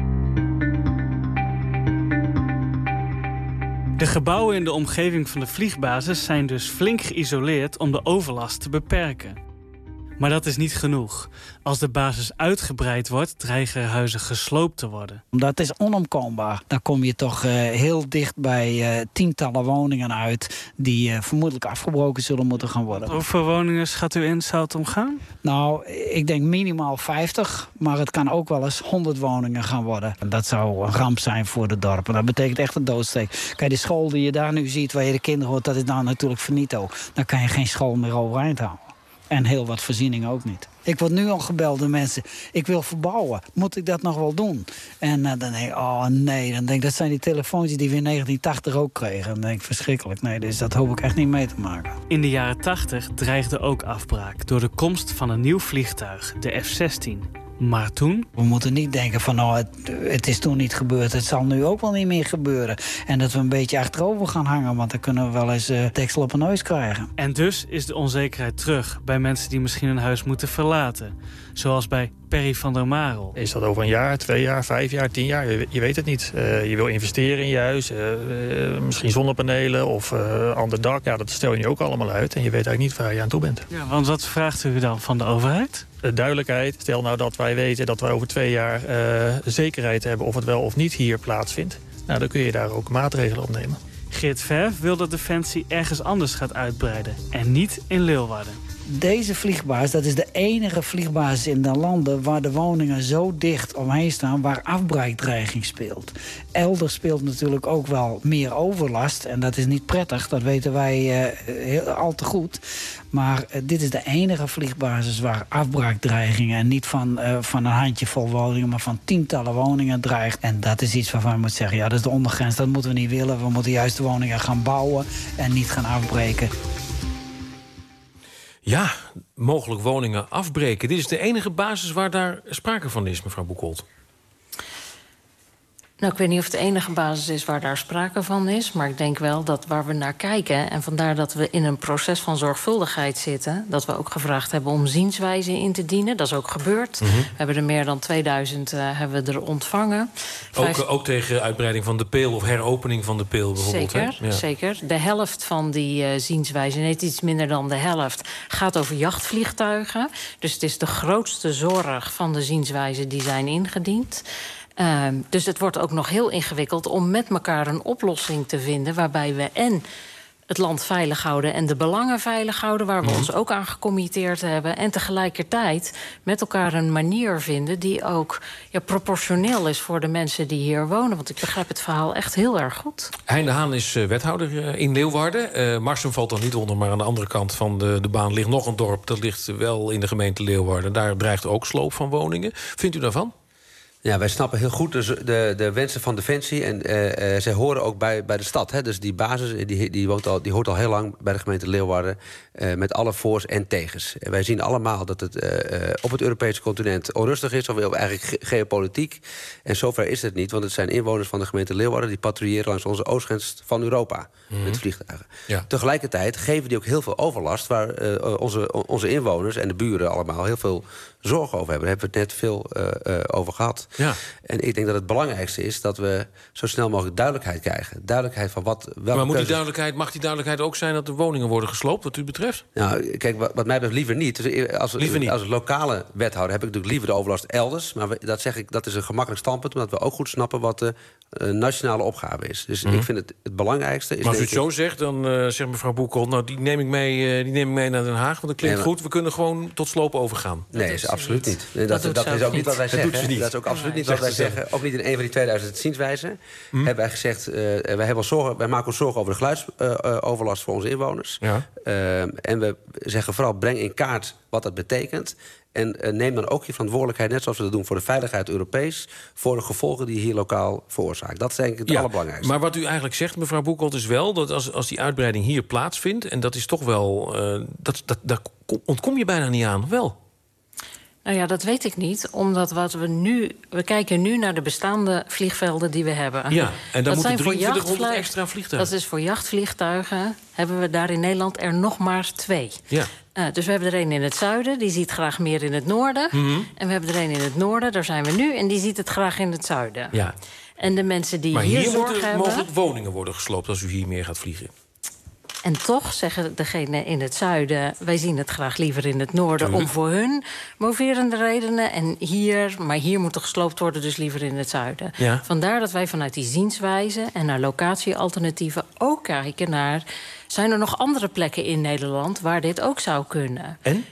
De gebouwen in de omgeving van de vliegbasis zijn dus flink geïsoleerd om de overlast te beperken. Maar dat is niet genoeg. Als de basis uitgebreid wordt, dreigen huizen gesloopt te worden. Dat is onomkoombaar. Dan kom je toch heel dicht bij tientallen woningen uit die vermoedelijk afgebroken zullen moeten gaan worden. Hoeveel woningen schat u in, zou het omgaan? Nou, ik denk minimaal 50, maar het kan ook wel eens 100 woningen gaan worden. En dat zou een ramp zijn voor de dorpen. Dat betekent echt een doodsteek. Kijk, de school die je daar nu ziet, waar je de kinderen hoort, dat is nou natuurlijk finito. Dan kan je geen school meer overeind houden. En heel wat voorzieningen ook niet. Ik word nu al gebeld door mensen. Ik wil verbouwen. Moet ik dat nog wel doen? En dan denk ik, oh nee. Dan denk ik, dat zijn die telefoontjes die we in 1980 ook kregen. Dan denk ik, verschrikkelijk. Nee, dus dat hoop ik echt niet mee te maken. In de jaren 80 dreigde ook afbraak door de komst van een nieuw vliegtuig, de F-16. Maar toen? We moeten niet denken van, nou, het is toen niet gebeurd. Het zal nu ook wel niet meer gebeuren. En dat we een beetje achterover gaan hangen. Want dan kunnen we wel eens deksel op een neus krijgen. En dus is de onzekerheid terug bij mensen die misschien hun huis moeten verlaten. Zoals bij Perry van der Marel. Is dat over 1 jaar, 2 jaar, 5 jaar, 10 jaar? Je weet het niet. Je wil investeren in je huis. Misschien zonnepanelen of ander dak. Ja, dat stel je nu ook allemaal uit. En je weet eigenlijk niet waar je aan toe bent. Ja, want wat vraagt u dan van de overheid? duidelijkheid. Stel nou dat wij weten dat wij over 2 jaar zekerheid hebben of het wel of niet hier plaatsvindt. Nou, dan kun je daar ook maatregelen op nemen. Geert Verf wil dat Defensie ergens anders gaat uitbreiden. En niet in Leeuwarden. Deze vliegbasis, dat is de enige vliegbasis in de landen waar de woningen zo dicht omheen staan, waar afbraakdreiging speelt. Elders speelt natuurlijk ook wel meer overlast. En dat is niet prettig, dat weten wij al te goed. Maar dit is de enige vliegbasis waar afbraakdreigingen, en niet van een handjevol woningen, maar van tientallen woningen dreigt. En dat is iets waarvan je moet zeggen, ja, dat is de ondergrens, dat moeten we niet willen. We moeten juist de woningen gaan bouwen en niet gaan afbreken. Ja, mogelijk woningen afbreken. Dit is de enige basis waar daar sprake van is, mevrouw Boekholt. Nou, ik weet niet of het de enige basis is waar daar sprake van is. Maar ik denk wel dat waar we naar kijken, en vandaar dat we in een proces van zorgvuldigheid zitten, dat we ook gevraagd hebben om zienswijzen in te dienen. Dat is ook gebeurd. We hebben er meer dan 2000 hebben we er ontvangen. Ook tegen uitbreiding van de Peel of heropening van de Peel bijvoorbeeld. Zeker, hè? Ja. zeker. De helft van die zienswijzen, net iets minder dan de helft, gaat over jachtvliegtuigen. Dus het is de grootste zorg van de zienswijzen die zijn ingediend. Dus het wordt ook nog heel ingewikkeld om met elkaar een oplossing te vinden waarbij we en het land veilig houden en de belangen veilig houden, waar we ons ook aan gecommitteerd hebben, en tegelijkertijd met elkaar een manier vinden die ook proportioneel is voor de mensen die hier wonen. Want ik begrijp het verhaal echt heel erg goed. Hein de Haan is wethouder in Leeuwarden. Marsum valt dan niet onder, maar aan de andere kant van de baan ligt nog een dorp. Dat ligt wel in de gemeente Leeuwarden. Daar dreigt ook sloop van woningen. Vindt u daarvan? Ja, wij snappen heel goed de wensen van Defensie. En zij horen ook bij de stad. Hè. Dus die basis die hoort al heel lang bij de gemeente Leeuwarden. Met alle voor's en tegens. En wij zien allemaal dat het op het Europese continent onrustig is. Of eigenlijk geopolitiek. En zover is het niet. Want het zijn inwoners van de gemeente Leeuwarden die patrouilleren langs onze oostgrens van Europa. Met vliegtuigen. Ja. Tegelijkertijd geven die ook heel veel overlast. Waar onze inwoners en de buren allemaal heel veel zorgen over hebben. Daar hebben we het net veel over gehad. Ja. En ik denk dat het belangrijkste is dat we zo snel mogelijk duidelijkheid krijgen. Duidelijkheid van welke maar mag die duidelijkheid ook zijn dat de woningen worden gesloopt, wat u betreft? Nou, kijk, wat mij betreft liever niet. Dus als lokale wethouder heb ik natuurlijk liever de overlast elders. Maar dat is een gemakkelijk standpunt, omdat we ook goed snappen wat de nationale opgave is. Dus ik vind het belangrijkste is. Maar als u het zo zegt, dan zegt mevrouw Boekholt, nou, die neem ik mee naar Den Haag, want dat klinkt goed. We kunnen gewoon tot sloop overgaan. Nee, is absoluut niet. Dat is ook niet wat wij zeggen. Dat is ook absoluut niet wat wij zeggen. Ook niet in een van die 2000 zienswijzen. Hebben wij gezegd, wij maken ons zorgen over de geluidsoverlast voor onze inwoners. Ja. En we zeggen vooral, breng in kaart wat dat betekent. En neem dan ook je verantwoordelijkheid, net zoals we dat doen voor de veiligheid Europees, voor de gevolgen die je hier lokaal veroorzaakt. Dat is denk ik het allerbelangrijkste. Maar wat u eigenlijk zegt, mevrouw Boekholt, is wel dat als die uitbreiding hier plaatsvindt, en dat is toch wel, daar ontkom je bijna niet aan, wel? Nou ja, dat weet ik niet, omdat we kijken nu naar de bestaande vliegvelden die we hebben. Ja, en dan moeten 2300 extra vliegtuigen. Dat is voor jachtvliegtuigen, hebben we daar in Nederland er nog maar 2. Ja. Dus we hebben er een in het zuiden, die ziet graag meer in het noorden. En we hebben er een in het noorden, daar zijn we nu, en die ziet het graag in het zuiden. Ja. En de mensen die hier zorg hebben... Maar hier moeten mogelijk woningen worden gesloopt als u hier meer gaat vliegen. En toch zeggen degenen in het zuiden, wij zien het graag liever in het noorden, om voor hun moverende redenen. En hier moet er gesloopt worden, dus liever in het zuiden. Ja. Vandaar dat wij vanuit die zienswijze en naar locatiealternatieven ook kijken naar, zijn er nog andere plekken in Nederland waar dit ook zou kunnen? En?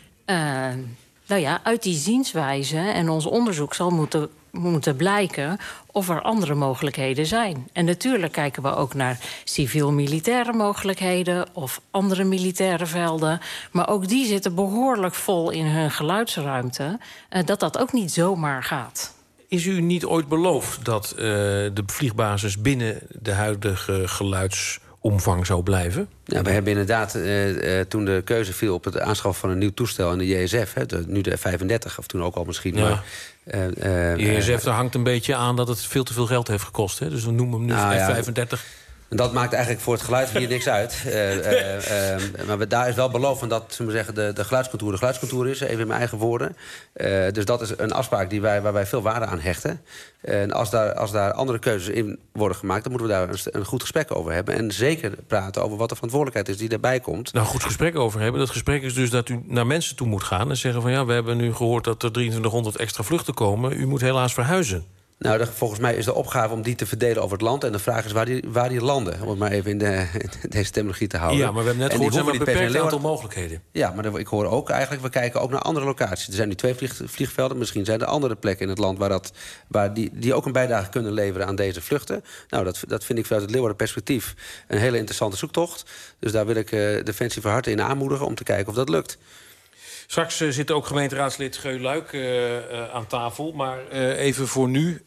Nou ja, uit die zienswijze en ons onderzoek zal moeten blijken of er andere mogelijkheden zijn. En natuurlijk kijken we ook naar civiel-militaire mogelijkheden of andere militaire velden. Maar ook die zitten behoorlijk vol in hun geluidsruimte. Dat ook niet zomaar gaat. Is u niet ooit beloofd dat de vliegbasis binnen de huidige geluidsomvang zou blijven? Ja, we hebben inderdaad, toen de keuze viel op het aanschaffen van een nieuw toestel in de JSF, nu de F-35, of toen ook al misschien. Ja. Maar, de JSF, daar hangt een beetje aan dat het veel te veel geld heeft gekost. Hè? Dus we noemen hem nu F-35. En dat maakt eigenlijk voor het geluid hier niks uit. Maar daar is wel beloofd van dat, zullen we zeggen, de geluidscontour is, even in mijn eigen woorden. Dus dat is een afspraak waar wij veel waarde aan hechten. En als daar andere keuzes in worden gemaakt, dan moeten we daar een goed gesprek over hebben. En zeker praten over wat de verantwoordelijkheid is die daarbij komt. Nou, goed gesprek over hebben. Dat gesprek is dus dat u naar mensen toe moet gaan en zeggen van ja, we hebben nu gehoord dat er 2300 extra vluchten komen. U moet helaas verhuizen. Nou, volgens mij is de opgave om die te verdelen over het land. En de vraag is waar die landen. Om het maar even in deze terminologie te houden. Ja, maar we hebben net gehoord, er zijn een beperkt aantal mogelijkheden. Ja, maar ik hoor ook eigenlijk, we kijken ook naar andere locaties. Er zijn nu 2 vliegvelden. Misschien zijn er andere plekken in het land waar die ook een bijdrage kunnen leveren aan deze vluchten. Nou, dat vind ik vanuit het Leeuwarden perspectief een hele interessante zoektocht. Dus daar wil ik Defensie van harte in aanmoedigen om te kijken of dat lukt. Straks zit ook gemeenteraadslid Geu Luik aan tafel. Maar even voor nu.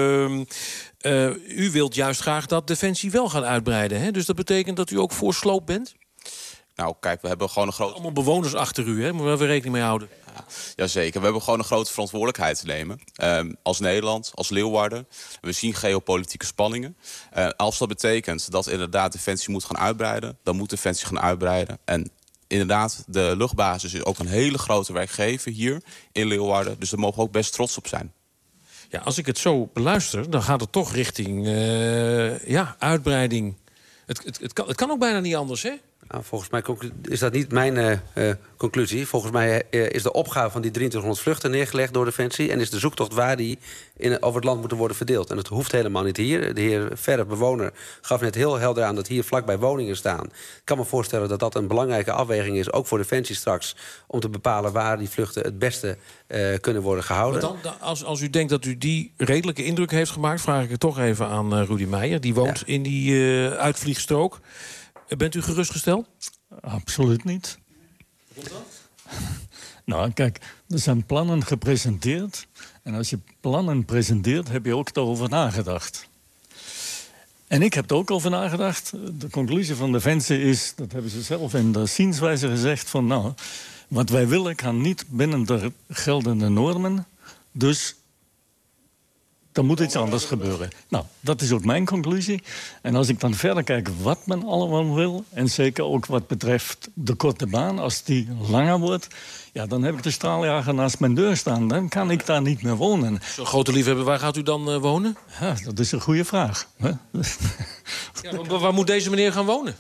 U wilt juist graag dat Defensie wel gaat uitbreiden. Hè? Dus dat betekent dat u ook voor sloop bent? Nou, kijk, we hebben gewoon een grote... Allemaal bewoners achter u, hè? Moet we rekening mee houden. Jazeker, we hebben gewoon een grote verantwoordelijkheid te nemen. Als Nederland, als Leeuwarden. We zien geopolitieke spanningen. Als dat betekent dat inderdaad Defensie moet gaan uitbreiden, dan moet Defensie gaan uitbreiden. En inderdaad, de luchtbasis is ook een hele grote werkgever hier in Leeuwarden. Dus daar mogen we ook best trots op zijn. Ja, als ik het zo beluister, dan gaat het toch richting uitbreiding. Het kan ook bijna niet anders, hè? Nou, volgens mij is dat niet mijn conclusie. Volgens mij is de opgave van die 2300 vluchten neergelegd door Defensie en is de zoektocht waar die over het land moeten worden verdeeld. En dat hoeft helemaal niet hier. De heer Verre, bewoner, gaf net heel helder aan dat hier vlakbij woningen staan. Ik kan me voorstellen dat dat een belangrijke afweging is, ook voor Defensie straks, om te bepalen waar die vluchten het beste kunnen worden gehouden. Maar dan, als u denkt dat u die redelijke indruk heeft gemaakt, vraag ik het toch even aan Rudy Meijer. Die woont in die uitvliegstrook. Bent u gerustgesteld? Absoluut niet. Hoe komt dat? Nou, kijk, er zijn plannen gepresenteerd. En als je plannen presenteert, heb je ook erover nagedacht. En ik heb er ook over nagedacht. De conclusie van Defensie is, dat hebben ze zelf in de zienswijze gezegd, van nou, wat wij willen kan niet binnen de geldende normen. Dus er moet iets anders gebeuren. Nou, dat is ook mijn conclusie. En als ik dan verder kijk wat men allemaal wil, en zeker ook wat betreft de korte baan, als die langer wordt, ja, dan heb ik de straaljager naast mijn deur staan. Dan kan ik daar niet meer wonen. Zo'n grote liefhebber, waar gaat u dan wonen? Ja, dat is een goede vraag. Ja, waar moet deze meneer gaan wonen?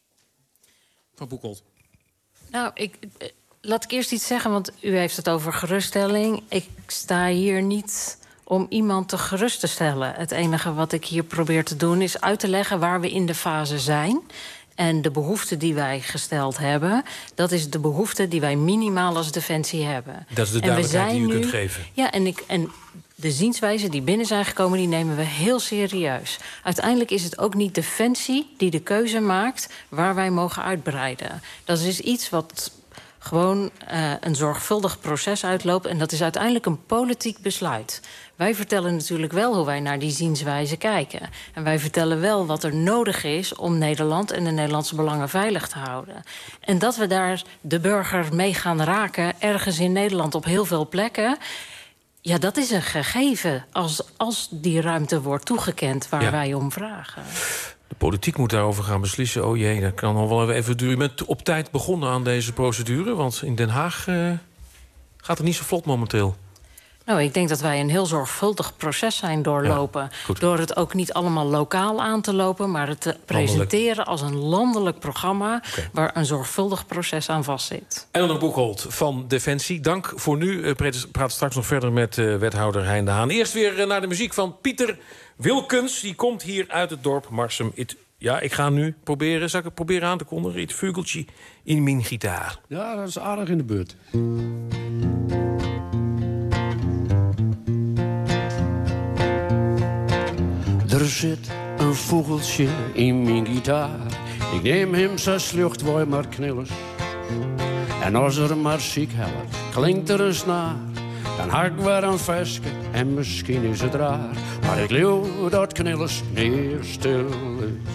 Van Boekholt. Nou, laat ik eerst iets zeggen, want u heeft het over geruststelling. Ik sta hier niet om iemand te gerust te stellen. Het enige wat ik hier probeer te doen is uit te leggen waar we in de fase zijn. En de behoefte die wij gesteld hebben, dat is de behoefte die wij minimaal als Defensie hebben. Dat is de duidelijkheid die u kunt geven. Ja, en de zienswijzen die binnen zijn gekomen, die nemen we heel serieus. Uiteindelijk is het ook niet Defensie die de keuze maakt waar wij mogen uitbreiden. Dat is iets wat gewoon een zorgvuldig proces uitloopt. En dat is uiteindelijk een politiek besluit. Wij vertellen natuurlijk wel hoe wij naar die zienswijze kijken. En wij vertellen wel wat er nodig is om Nederland en de Nederlandse belangen veilig te houden. En dat we daar de burger mee gaan raken, ergens in Nederland op heel veel plekken, ja, dat is een gegeven als die ruimte wordt toegekend waar wij om vragen. De politiek moet daarover gaan beslissen. Oh jee, dat kan nog wel even duren. U bent op tijd begonnen aan deze procedure, want in Den Haag gaat het niet zo vlot momenteel. Nou, ik denk dat wij een heel zorgvuldig proces zijn doorlopen. Ja, door het ook niet allemaal lokaal aan te lopen, maar het te presenteren als een landelijk programma waar een zorgvuldig proces aan vastzit. Eleanor Boekholt van Defensie, dank voor nu. Praat straks nog verder met wethouder Hein de Haan. Eerst weer naar de muziek van Pieter Wilkens. Die komt hier uit het dorp Marsum. Ja, ik ga nu proberen. Zal ik het proberen aan te kondigen? Het vugeltje in mijn gitaar. Ja, dat is aardig in de buurt. Er zit een vogeltje in mijn gitaar. Ik neem hem zo slucht, waar maar knillers. En als er maar ziek helpt, klinkt er een snaar. Dan hak ik weer een versje en misschien is het raar. Maar ik leeuw dat knillers neer stil is.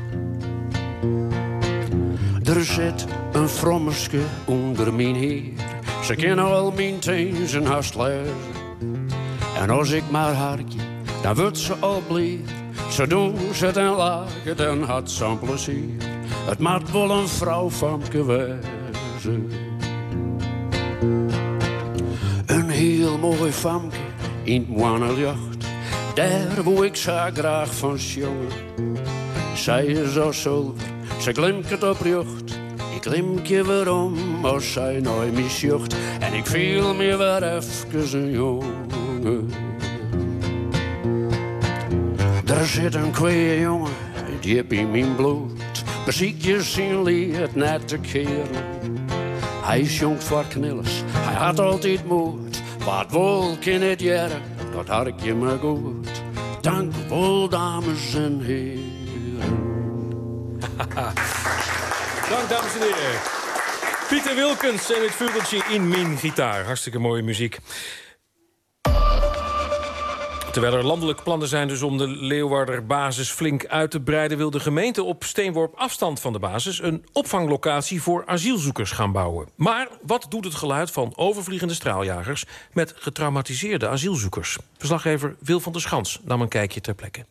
Er zit een frommerske onder mijn heer. Ze kennen al mijn teens en haast lezen. En als ik maar harkje, dan wordt ze al blij. Ze doen ze en lachen en had zo'n plezier. Het moet wel een vrouw van wezen. Een heel mooi famke in het wandeljacht. Daar wo ik zo graag van jongen. Zij is zo zilver, ze glimt op jacht. Ik glimt je waarom als zij nooit misjocht. En ik viel me weer even een jongen. Er zit een kwee jongen, diep in mijn bloed. Beziek je zijn lied net te keren. Hij is jong voor knillers, hij had altijd moed. Wat wolk in het jaren, dat had ik je maar goed. Dank wel, dames en heren. Dank, dames en heren. Pieter Wilkens en het vugeltje in mijn gitaar. Hartstikke mooie muziek. Terwijl er landelijke plannen zijn dus om de Leeuwarder basis flink uit te breiden, wil de gemeente op steenworp afstand van de basis een opvanglocatie voor asielzoekers gaan bouwen. Maar wat doet het geluid van overvliegende straaljagers met getraumatiseerde asielzoekers? Verslaggever Wil van der Schans nam een kijkje ter plekke.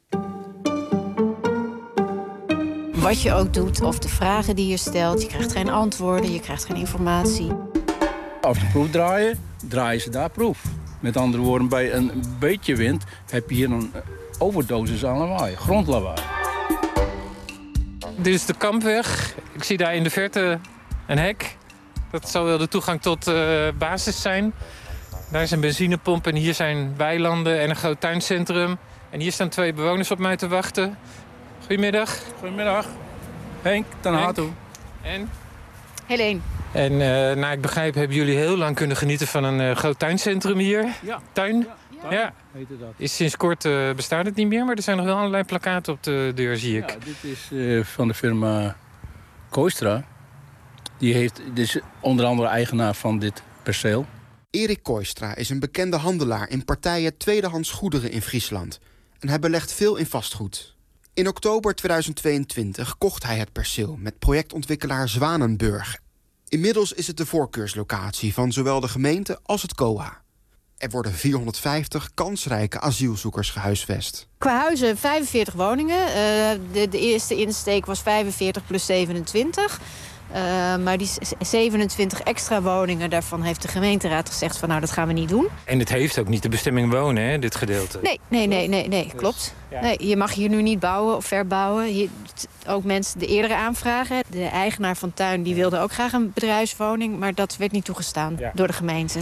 Wat je ook doet, of de vragen die je stelt, je krijgt geen antwoorden, je krijgt geen informatie. Als de proef draaien ze daar proef. Met andere woorden, bij een beetje wind heb je hier een overdosis aan lawaai, grondlawaai. Dit is de Kampweg. Ik zie daar in de verte een hek. Dat zal wel de toegang tot basis zijn. Daar is een benzinepomp en hier zijn weilanden en een groot tuincentrum. En hier staan 2 bewoners op mij te wachten. Goedemiddag. Goedemiddag. Henk, ten harte. En? Helene. En nou, ik begrijp, hebben jullie heel lang kunnen genieten van een groot tuincentrum hier? Ja. Tuin? Ja. Heette dat. Is sinds kort bestaat het niet meer, maar er zijn nog wel allerlei plakkaten op de deur, zie ik. Ja, dit is van de firma Kooistra. Die is onder andere eigenaar van dit perceel. Erik Kooistra is een bekende handelaar in partijen tweedehands goederen in Friesland. En hij belegt veel in vastgoed. In oktober 2022 kocht hij het perceel met projectontwikkelaar Zwanenburg. Inmiddels is het de voorkeurslocatie van zowel de gemeente als het COA. Er worden 450 kansrijke asielzoekers gehuisvest. Qua huizen 45 woningen. De eerste insteek was 45 plus 27. Maar die 27 extra woningen, daarvan heeft de gemeenteraad gezegd van nou, dat gaan we niet doen. En het heeft ook niet de bestemming wonen, hè, dit gedeelte? Nee, klopt. Ja. Nee, je mag hier nu niet bouwen of verbouwen. Ook mensen de eerdere aanvragen. De eigenaar van tuin die wilde ook graag een bedrijfswoning, maar dat werd niet toegestaan door de gemeente.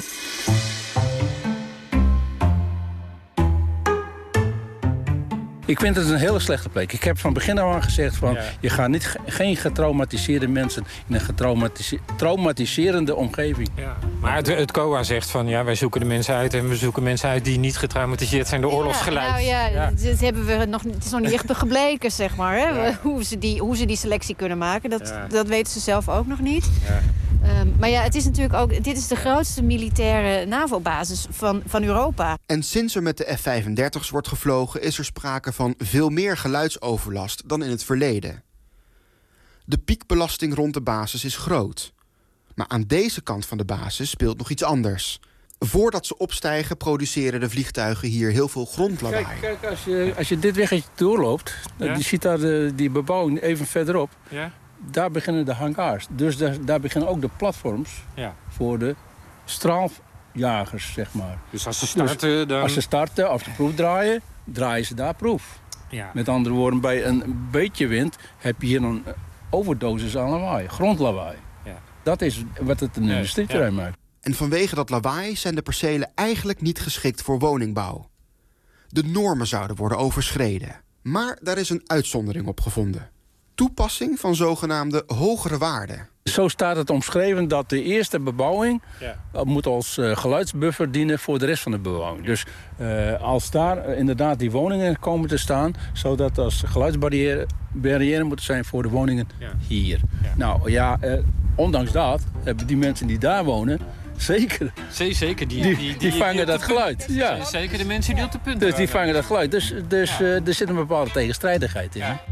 Ik vind het een hele slechte plek. Ik heb van begin af aan gezegd van je gaat geen getraumatiseerde mensen in een traumatiserende omgeving. Ja. Maar het COA zegt van ja, wij zoeken de mensen uit en we zoeken mensen uit die niet getraumatiseerd zijn door oorlogsgeluid. Dat hebben we nog, het is nog niet echt gebleken, zeg maar. Hè? Ja. Hoe ze die selectie kunnen maken, dat weten ze zelf ook nog niet. Ja. Maar ja, het is natuurlijk ook, dit is de grootste militaire NAVO-basis van Europa. En sinds er met de F-35's wordt gevlogen, is er sprake van veel meer geluidsoverlast dan in het verleden. De piekbelasting rond de basis is groot. Maar aan deze kant van de basis speelt nog iets anders. Voordat ze opstijgen, produceren de vliegtuigen hier heel veel grondlawaai. Kijk als je dit weggetje doorloopt, je ziet daar die bebouwing even verderop. Ja. Daar beginnen de hangars. Dus daar beginnen ook de platforms voor de straaljagers, zeg maar. Dus als ze starten, dan... Als ze starten, als de proef draaien ze daar proef. Ja. Met andere woorden, bij een beetje wind heb je hier een overdosis aan lawaai, grondlawaai. Ja. Dat is wat het een industrieterrein maakt. En vanwege dat lawaai zijn de percelen eigenlijk niet geschikt voor woningbouw. De normen zouden worden overschreden. Maar daar is een uitzondering op gevonden. Toepassing van zogenaamde hogere waarden. Zo staat het omschreven dat de eerste bebouwing moet als geluidsbuffer dienen voor de rest van de bebouwing. Dus als daar inderdaad die woningen komen te staan, zodat als geluidsbarrière moeten zijn voor de woningen hier. Ja. Nou ja, ondanks dat hebben die mensen die daar wonen zeker die vangen dat geluid. Ja. Zeker de mensen die op de punt Dus die vangen dat geluid. Dus er zit een bepaalde tegenstrijdigheid in. Ja.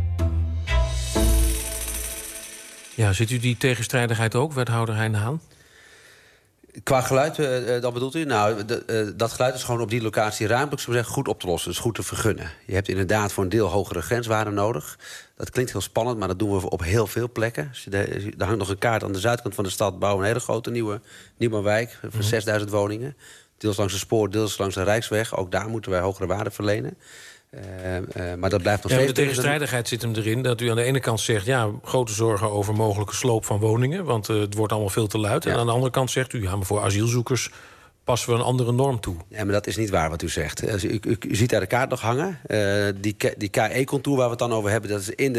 Ja, ziet u die tegenstrijdigheid ook, wethouder Hein Haan? Qua geluid, dat bedoelt u? Nou, dat geluid is gewoon op die locatie ruimtelijk goed op te lossen. Dus goed te vergunnen. Je hebt inderdaad voor een deel hogere grenswaarden nodig. Dat klinkt heel spannend, maar dat doen we op heel veel plekken. Er hangt nog een kaart aan de zuidkant van de stad. Bouwen een hele grote nieuwe wijk van 6000 woningen. Deels langs de spoor, deels langs de Rijksweg. Ook daar moeten wij hogere waarden verlenen. Maar dat blijft nog steeds... De tegenstrijdigheid zit hem erin dat u aan de ene kant zegt... ja, grote zorgen over mogelijke sloop van woningen... want het wordt allemaal veel te luid. Ja. En aan de andere kant zegt u... ja, maar voor asielzoekers passen we een andere norm toe. Ja, maar dat is niet waar wat u zegt. U ziet daar de kaart nog hangen. Die KE-contour waar we het dan over hebben... dat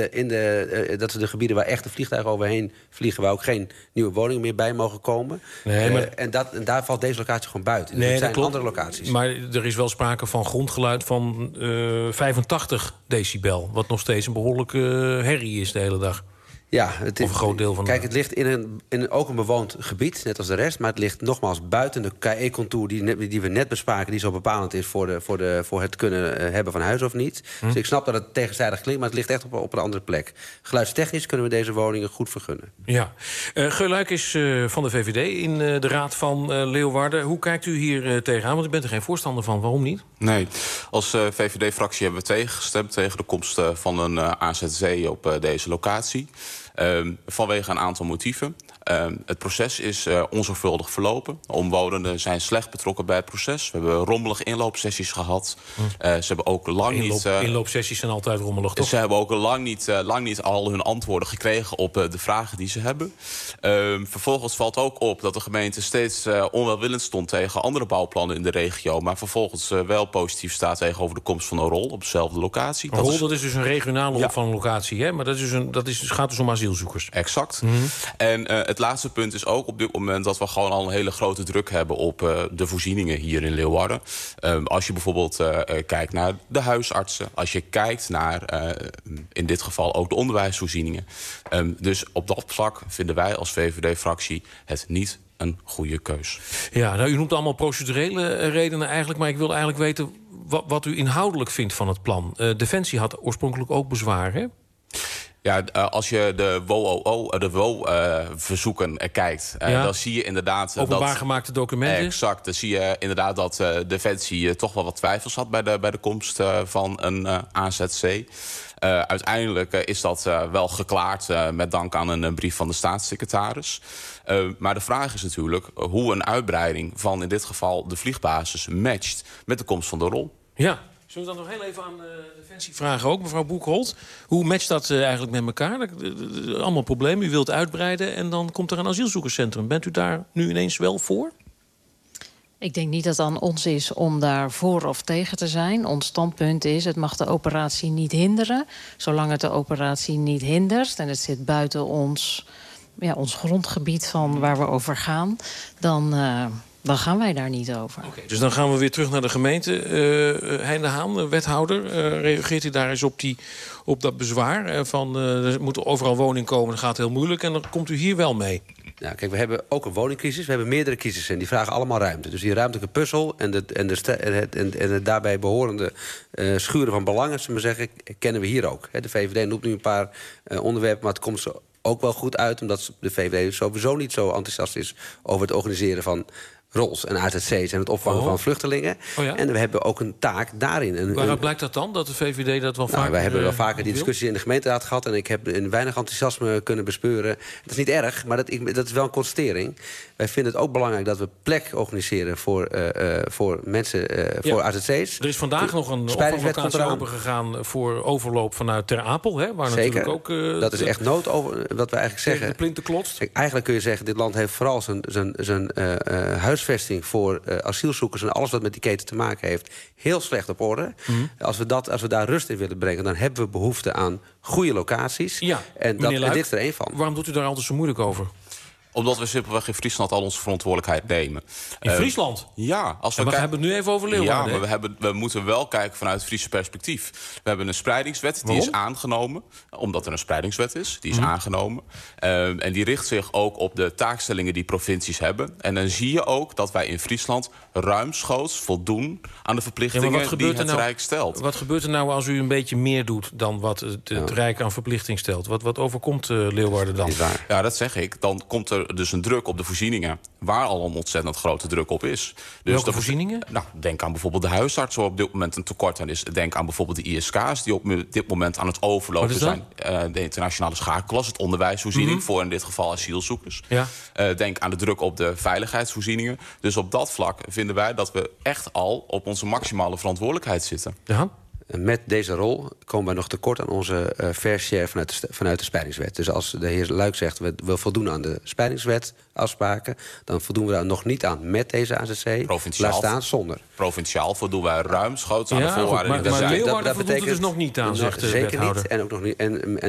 is de gebieden waar echte vliegtuigen overheen vliegen... waar ook geen nieuwe woningen meer bij mogen komen. Nee, maar... en daar valt deze locatie gewoon buiten. Dus het zijn andere locaties. Maar er is wel sprake van grondgeluid van 85 decibel... wat nog steeds een behoorlijke herrie is de hele dag. Ja, of een groot deel van kijk, het ligt in ook een bewoond gebied, net als de rest... maar het ligt nogmaals buiten de KE-contour die we net bespraken... die zo bepalend is voor het kunnen hebben van huis of niet. Dus ik snap dat het tegenstrijdig klinkt, maar het ligt echt op een andere plek. Geluidstechnisch kunnen we deze woningen goed vergunnen. Ja. Geul Luik is van de VVD in de Raad van Leeuwarden. Hoe kijkt u hier tegenaan? Want u bent er geen voorstander van. Waarom niet? Nee, als VVD-fractie hebben we tegengestemd... tegen de komst van een AZC op deze locatie... vanwege een aantal motieven. Het proces is onzorgvuldig verlopen. Omwonenden zijn slecht betrokken bij het proces. We hebben rommelige inloopsessies gehad. Ze hebben ook lang niet... Inloopsessies zijn altijd rommelig, toch? Ze hebben ook lang niet al hun antwoorden gekregen op de vragen die ze hebben. Vervolgens valt ook op dat de gemeente steeds onwelwillend stond... tegen andere bouwplannen in de regio... maar vervolgens wel positief staat tegenover de komst van een rol... op dezelfde locatie. Dat is dus een regionale opvanglocatie, hè? Maar dat gaat dus om asielzoekers. Exact. En het laatste punt is ook op dit moment... dat we gewoon al een hele grote druk hebben op de voorzieningen hier in Leeuwarden. Als je bijvoorbeeld kijkt naar de huisartsen... als je kijkt naar, in dit geval ook de onderwijsvoorzieningen. Dus op dat vlak vinden wij als VVD-fractie het niet een goede keus. Ja, nou, u noemt allemaal procedurele redenen eigenlijk... maar ik wil eigenlijk weten wat u inhoudelijk vindt van het plan. Defensie had oorspronkelijk ook bezwaar, hè? Ja, als je de WO-verzoeken kijkt, dan zie je inderdaad... openbaar gemaakte documenten? Exact, dan zie je inderdaad dat Defensie toch wel wat twijfels had... bij de komst van een AZC. Uiteindelijk is dat wel geklaard met dank aan een brief van de staatssecretaris. Maar de vraag is natuurlijk hoe een uitbreiding van in dit geval de vliegbasis matcht... met de komst van de rol. Ja. Zullen we dan nog heel even aan Defensie vragen ook, mevrouw Boekholt? Hoe matcht dat eigenlijk met elkaar? Allemaal problemen, u wilt uitbreiden en dan komt er een asielzoekerscentrum. Bent u daar nu ineens wel voor? Ik denk niet dat het aan ons is om daar voor of tegen te zijn. Ons standpunt is, het mag de operatie niet hinderen. Zolang het de operatie niet hindert en het zit buiten ons grondgebied van waar we over gaan... dan gaan wij daar niet over. Okay, dus dan gaan we weer terug naar de gemeente. Hein de Haan, wethouder, reageert u daar eens op dat bezwaar? Van er moet overal woning komen, dat gaat heel moeilijk... en dan komt u hier wel mee. Nou, kijk, we hebben ook een woningcrisis. We hebben meerdere crisissen en die vragen allemaal ruimte. Dus die ruimtelijke puzzel en de daarbij behorende schuren van belangen... zullen we zeggen, kennen we hier ook. De VVD noemt nu een paar onderwerpen, maar het komt zo ook wel goed uit... omdat de VVD sowieso niet zo enthousiast is over het organiseren van... ROLS en AZC's en het opvangen van vluchtelingen. Oh ja? En we hebben ook een taak daarin. Waaruit blijkt dat dan, dat de VVD dat wel vaak... Wij hebben wel vaker die discussie in de gemeenteraad gehad... en ik heb weinig enthousiasme kunnen bespeuren. Dat is niet erg, maar dat is wel een constatering. Wij vinden het ook belangrijk dat we plek organiseren... voor mensen, voor AZC's. Er is vandaag nog een opvanglocatie opengegaan... voor overloop vanuit Ter Apel, hè? Waar zeker, natuurlijk ook... dat is echt nood over wat we eigenlijk zeggen. De plinten klotst. Kijk, eigenlijk kun je zeggen, dit land heeft vooral zijn huisvesting voor asielzoekers... en alles wat met die keten te maken heeft, heel slecht op orde. Als we daar rust in willen brengen... dan hebben we behoefte aan goede locaties. Ja, en dit is er één van. Waarom doet u daar altijd zo moeilijk over? Omdat we simpelweg in Friesland al onze verantwoordelijkheid nemen. In Friesland? Ja. Maar we hebben het nu even over Leeuwarden. Ja, maar we moeten wel kijken vanuit het Friese perspectief. We hebben een spreidingswet, die is aangenomen. Omdat er een spreidingswet is, die is aangenomen. En die richt zich ook op de taakstellingen die provincies hebben. En dan zie je ook dat wij in Friesland ruimschoots voldoen... aan de verplichtingen die het Rijk stelt. Wat gebeurt er nou als u een beetje meer doet... dan wat het Rijk aan verplichting stelt? Wat overkomt Leeuwarden dan? Ja, dat zeg ik. Dan komt er er dus een druk op de voorzieningen waar al een ontzettend grote druk op is. Dus welke voorzieningen? Nou, denk aan bijvoorbeeld de huisarts, waar op dit moment een tekort aan is. Denk aan bijvoorbeeld de ISK's, die op dit moment aan het overlopen zijn. De internationale schakelaars, het onderwijsvoorziening voor in dit geval asielzoekers. Ja. Denk aan de druk op de veiligheidsvoorzieningen. Dus op dat vlak vinden wij dat we echt al op onze maximale verantwoordelijkheid zitten. Ja. Met deze rol komen we nog tekort aan onze fair share vanuit de spreidingswet. Dus als de heer Luik zegt, we voldoen aan de spreidingswetafspraken, dan voldoen we daar nog niet aan met deze AZC. Laat staan zonder. Provinciaal voldoen wij ruimschoots aan de voorwaarden. Maar Leeuwarden voldoet er dus nog niet aan, zegt de zeker wethouder. Niet. En ook nog niet.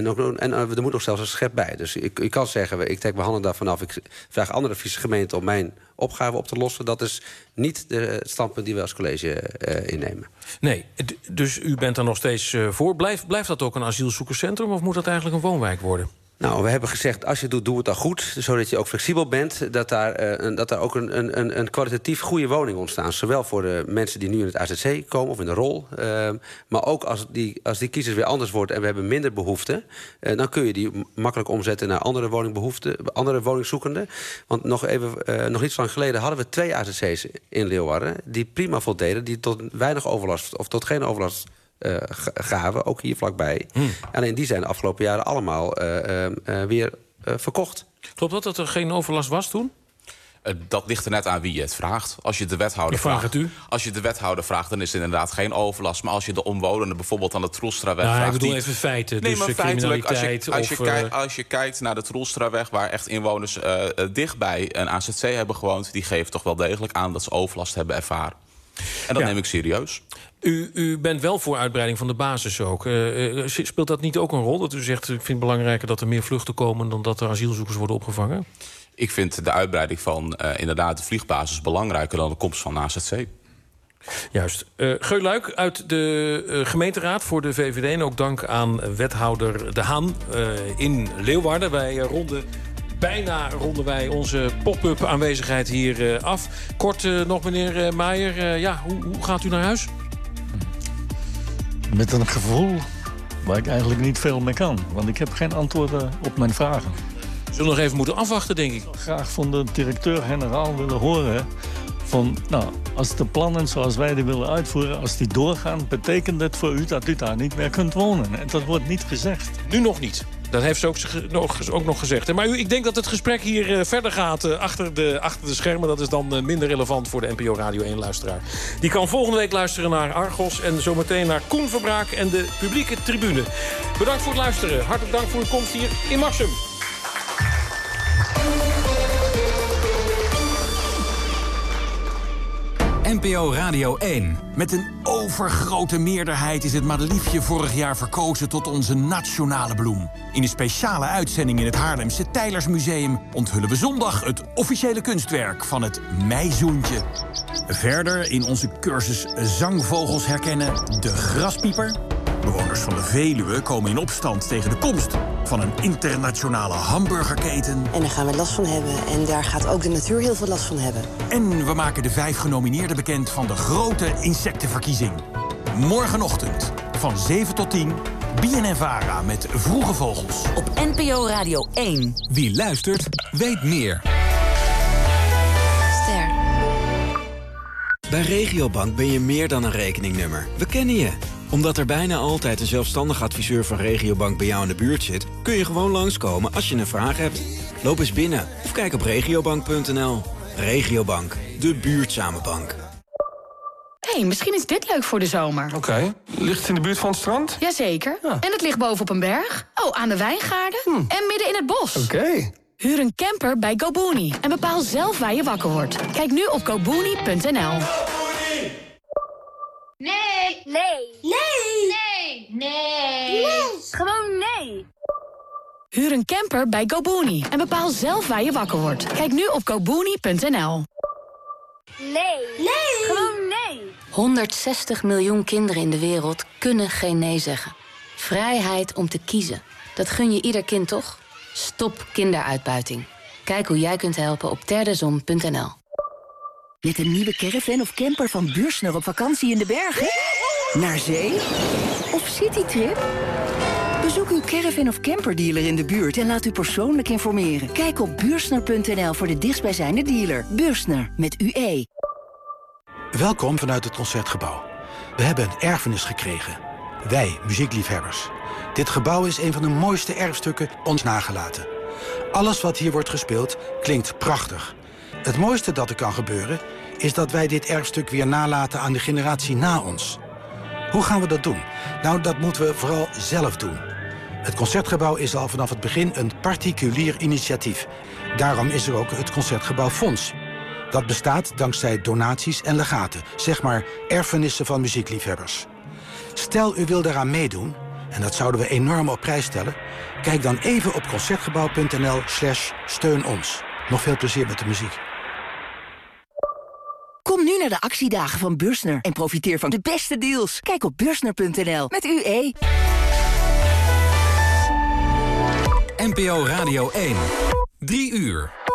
En er moet nog zelfs een schep bij. Dus ik kan zeggen, ik trek mijn handen daarvan af. Ik vraag andere Friese gemeenten om mijn opgave op te lossen. Dat is niet het standpunt die we als college innemen. Nee, dus u bent daar nog steeds voor. Blijft dat ook een asielzoekerscentrum of moet dat eigenlijk een woonwijk worden? Nou, we hebben gezegd, als je het doet, doe het dan goed. Zodat je ook flexibel bent. Dat daar ook een kwalitatief goede woning ontstaan. Zowel voor de mensen die nu in het AZC komen of in de rol. Maar ook als die kiezers weer anders wordt en we hebben minder behoeften. Dan kun je die makkelijk omzetten naar andere woningzoekenden. Want nog niet zo lang geleden hadden we 2 AZC's in Leeuwarden. Die prima voldeden, die tot weinig overlast of tot geen overlast gaven, ook hier vlakbij. Alleen die zijn de afgelopen jaren allemaal weer verkocht. Klopt dat er geen overlast was toen? Dat ligt er net aan wie je het vraagt. Als je de wethouder Als je de wethouder vraagt, dan is er inderdaad geen overlast. Maar als je de omwonenden bijvoorbeeld aan de Troelstraweg vraagt... ik bedoel even feiten, nee, dus maar criminaliteit... Als je kijkt naar de Troelstraweg, waar echt inwoners dichtbij een AZC hebben gewoond, die geven toch wel degelijk aan dat ze overlast hebben ervaren. En dat neem ik serieus. U bent wel voor uitbreiding van de basis ook. Speelt dat niet ook een rol? Dat u zegt, ik vind het belangrijker dat er meer vluchten komen dan dat er asielzoekers worden opgevangen? Ik vind de uitbreiding van inderdaad de vliegbasis belangrijker dan de komst van AZC. Juist. Geul Luik uit de gemeenteraad voor de VVD. En ook dank aan wethouder De Haan in Leeuwarden. Bijna ronden wij onze pop-up aanwezigheid hier af. Kort nog, meneer Meijer. Hoe gaat u naar huis? Met een gevoel waar ik eigenlijk niet veel mee kan. Want ik heb geen antwoorden op mijn vragen. We zullen nog even moeten afwachten, denk ik. Graag van de directeur-generaal willen horen van, als de plannen zoals wij die willen uitvoeren, als die doorgaan, betekent het voor u dat u daar niet meer kunt wonen. En dat wordt niet gezegd. Nu nog niet. Dat heeft ze ook nog gezegd. Maar ik denk dat het gesprek hier verder gaat achter de schermen. Dat is dan minder relevant voor de NPO Radio 1-luisteraar. Die kan volgende week luisteren naar Argos en zometeen naar Koen Verbraak en de publieke tribune. Bedankt voor het luisteren. Hartelijk dank voor uw komst hier in Maxum. NPO Radio 1. Met een overgrote meerderheid is het madeliefje vorig jaar verkozen tot onze nationale bloem. In een speciale uitzending in het Haarlemse Tijlersmuseum onthullen we zondag het officiële kunstwerk van het meizoentje. Verder in onze cursus Zangvogels herkennen de graspieper. Bewoners van de Veluwe komen in opstand tegen de komst van een internationale hamburgerketen. En daar gaan we last van hebben. En daar gaat ook de natuur heel veel last van hebben. En we maken de 5 genomineerden bekend van de grote insectenverkiezing. Morgenochtend van 7 tot 10, BNNVARA met Vroege Vogels. Op NPO Radio 1. Wie luistert, weet meer. Ster. Bij Regiobank ben je meer dan een rekeningnummer. We kennen je. Omdat er bijna altijd een zelfstandig adviseur van Regiobank bij jou in de buurt zit, kun je gewoon langskomen als je een vraag hebt. Loop eens binnen of kijk op regiobank.nl. Regiobank, de buurtzame bank. Hey, misschien is dit leuk voor de zomer. Oké. Ligt het in de buurt van het strand? Jazeker. Ja. En het ligt bovenop een berg. Oh, aan de wijngaarden. En midden in het bos. Oké. Huur een camper bij GoBooney en bepaal zelf waar je wakker wordt. Kijk nu op gobooney.nl. Nee. Nee. Nee. Nee. Nee. Nee. Gewoon nee. Huur een camper bij GoBooney en bepaal zelf waar je wakker wordt. Kijk nu op gobooney.nl. Nee. Nee. Gewoon nee. 160 miljoen kinderen in de wereld kunnen geen nee zeggen. Vrijheid om te kiezen. Dat gun je ieder kind toch? Stop kinderuitbuiting. Kijk hoe jij kunt helpen op terdezon.nl. Met een nieuwe caravan of camper van Buursner op vakantie in de bergen? Naar zee? Of citytrip? Bezoek uw caravan of camperdealer in de buurt en laat u persoonlijk informeren. Kijk op Buursner.nl voor de dichtstbijzijnde dealer. Buursner, met UE. Welkom vanuit het Concertgebouw. We hebben een erfenis gekregen. Wij, muziekliefhebbers. Dit gebouw is een van de mooiste erfstukken ons nagelaten. Alles wat hier wordt gespeeld klinkt prachtig. Het mooiste dat er kan gebeuren is dat wij dit erfstuk weer nalaten aan de generatie na ons. Hoe gaan we dat doen? Nou, dat moeten we vooral zelf doen. Het Concertgebouw is al vanaf het begin een particulier initiatief. Daarom is er ook het Concertgebouwfonds. Dat bestaat dankzij donaties en legaten, zeg maar erfenissen van muziekliefhebbers. Stel u wil daaraan meedoen, en dat zouden we enorm op prijs stellen, kijk dan even op concertgebouw.nl/steun ons. Nog veel plezier met de muziek. Kom nu naar de actiedagen van Buursner en profiteer van de beste deals. Kijk op Buursner.nl met UE. NPO Radio 1. 3 uur.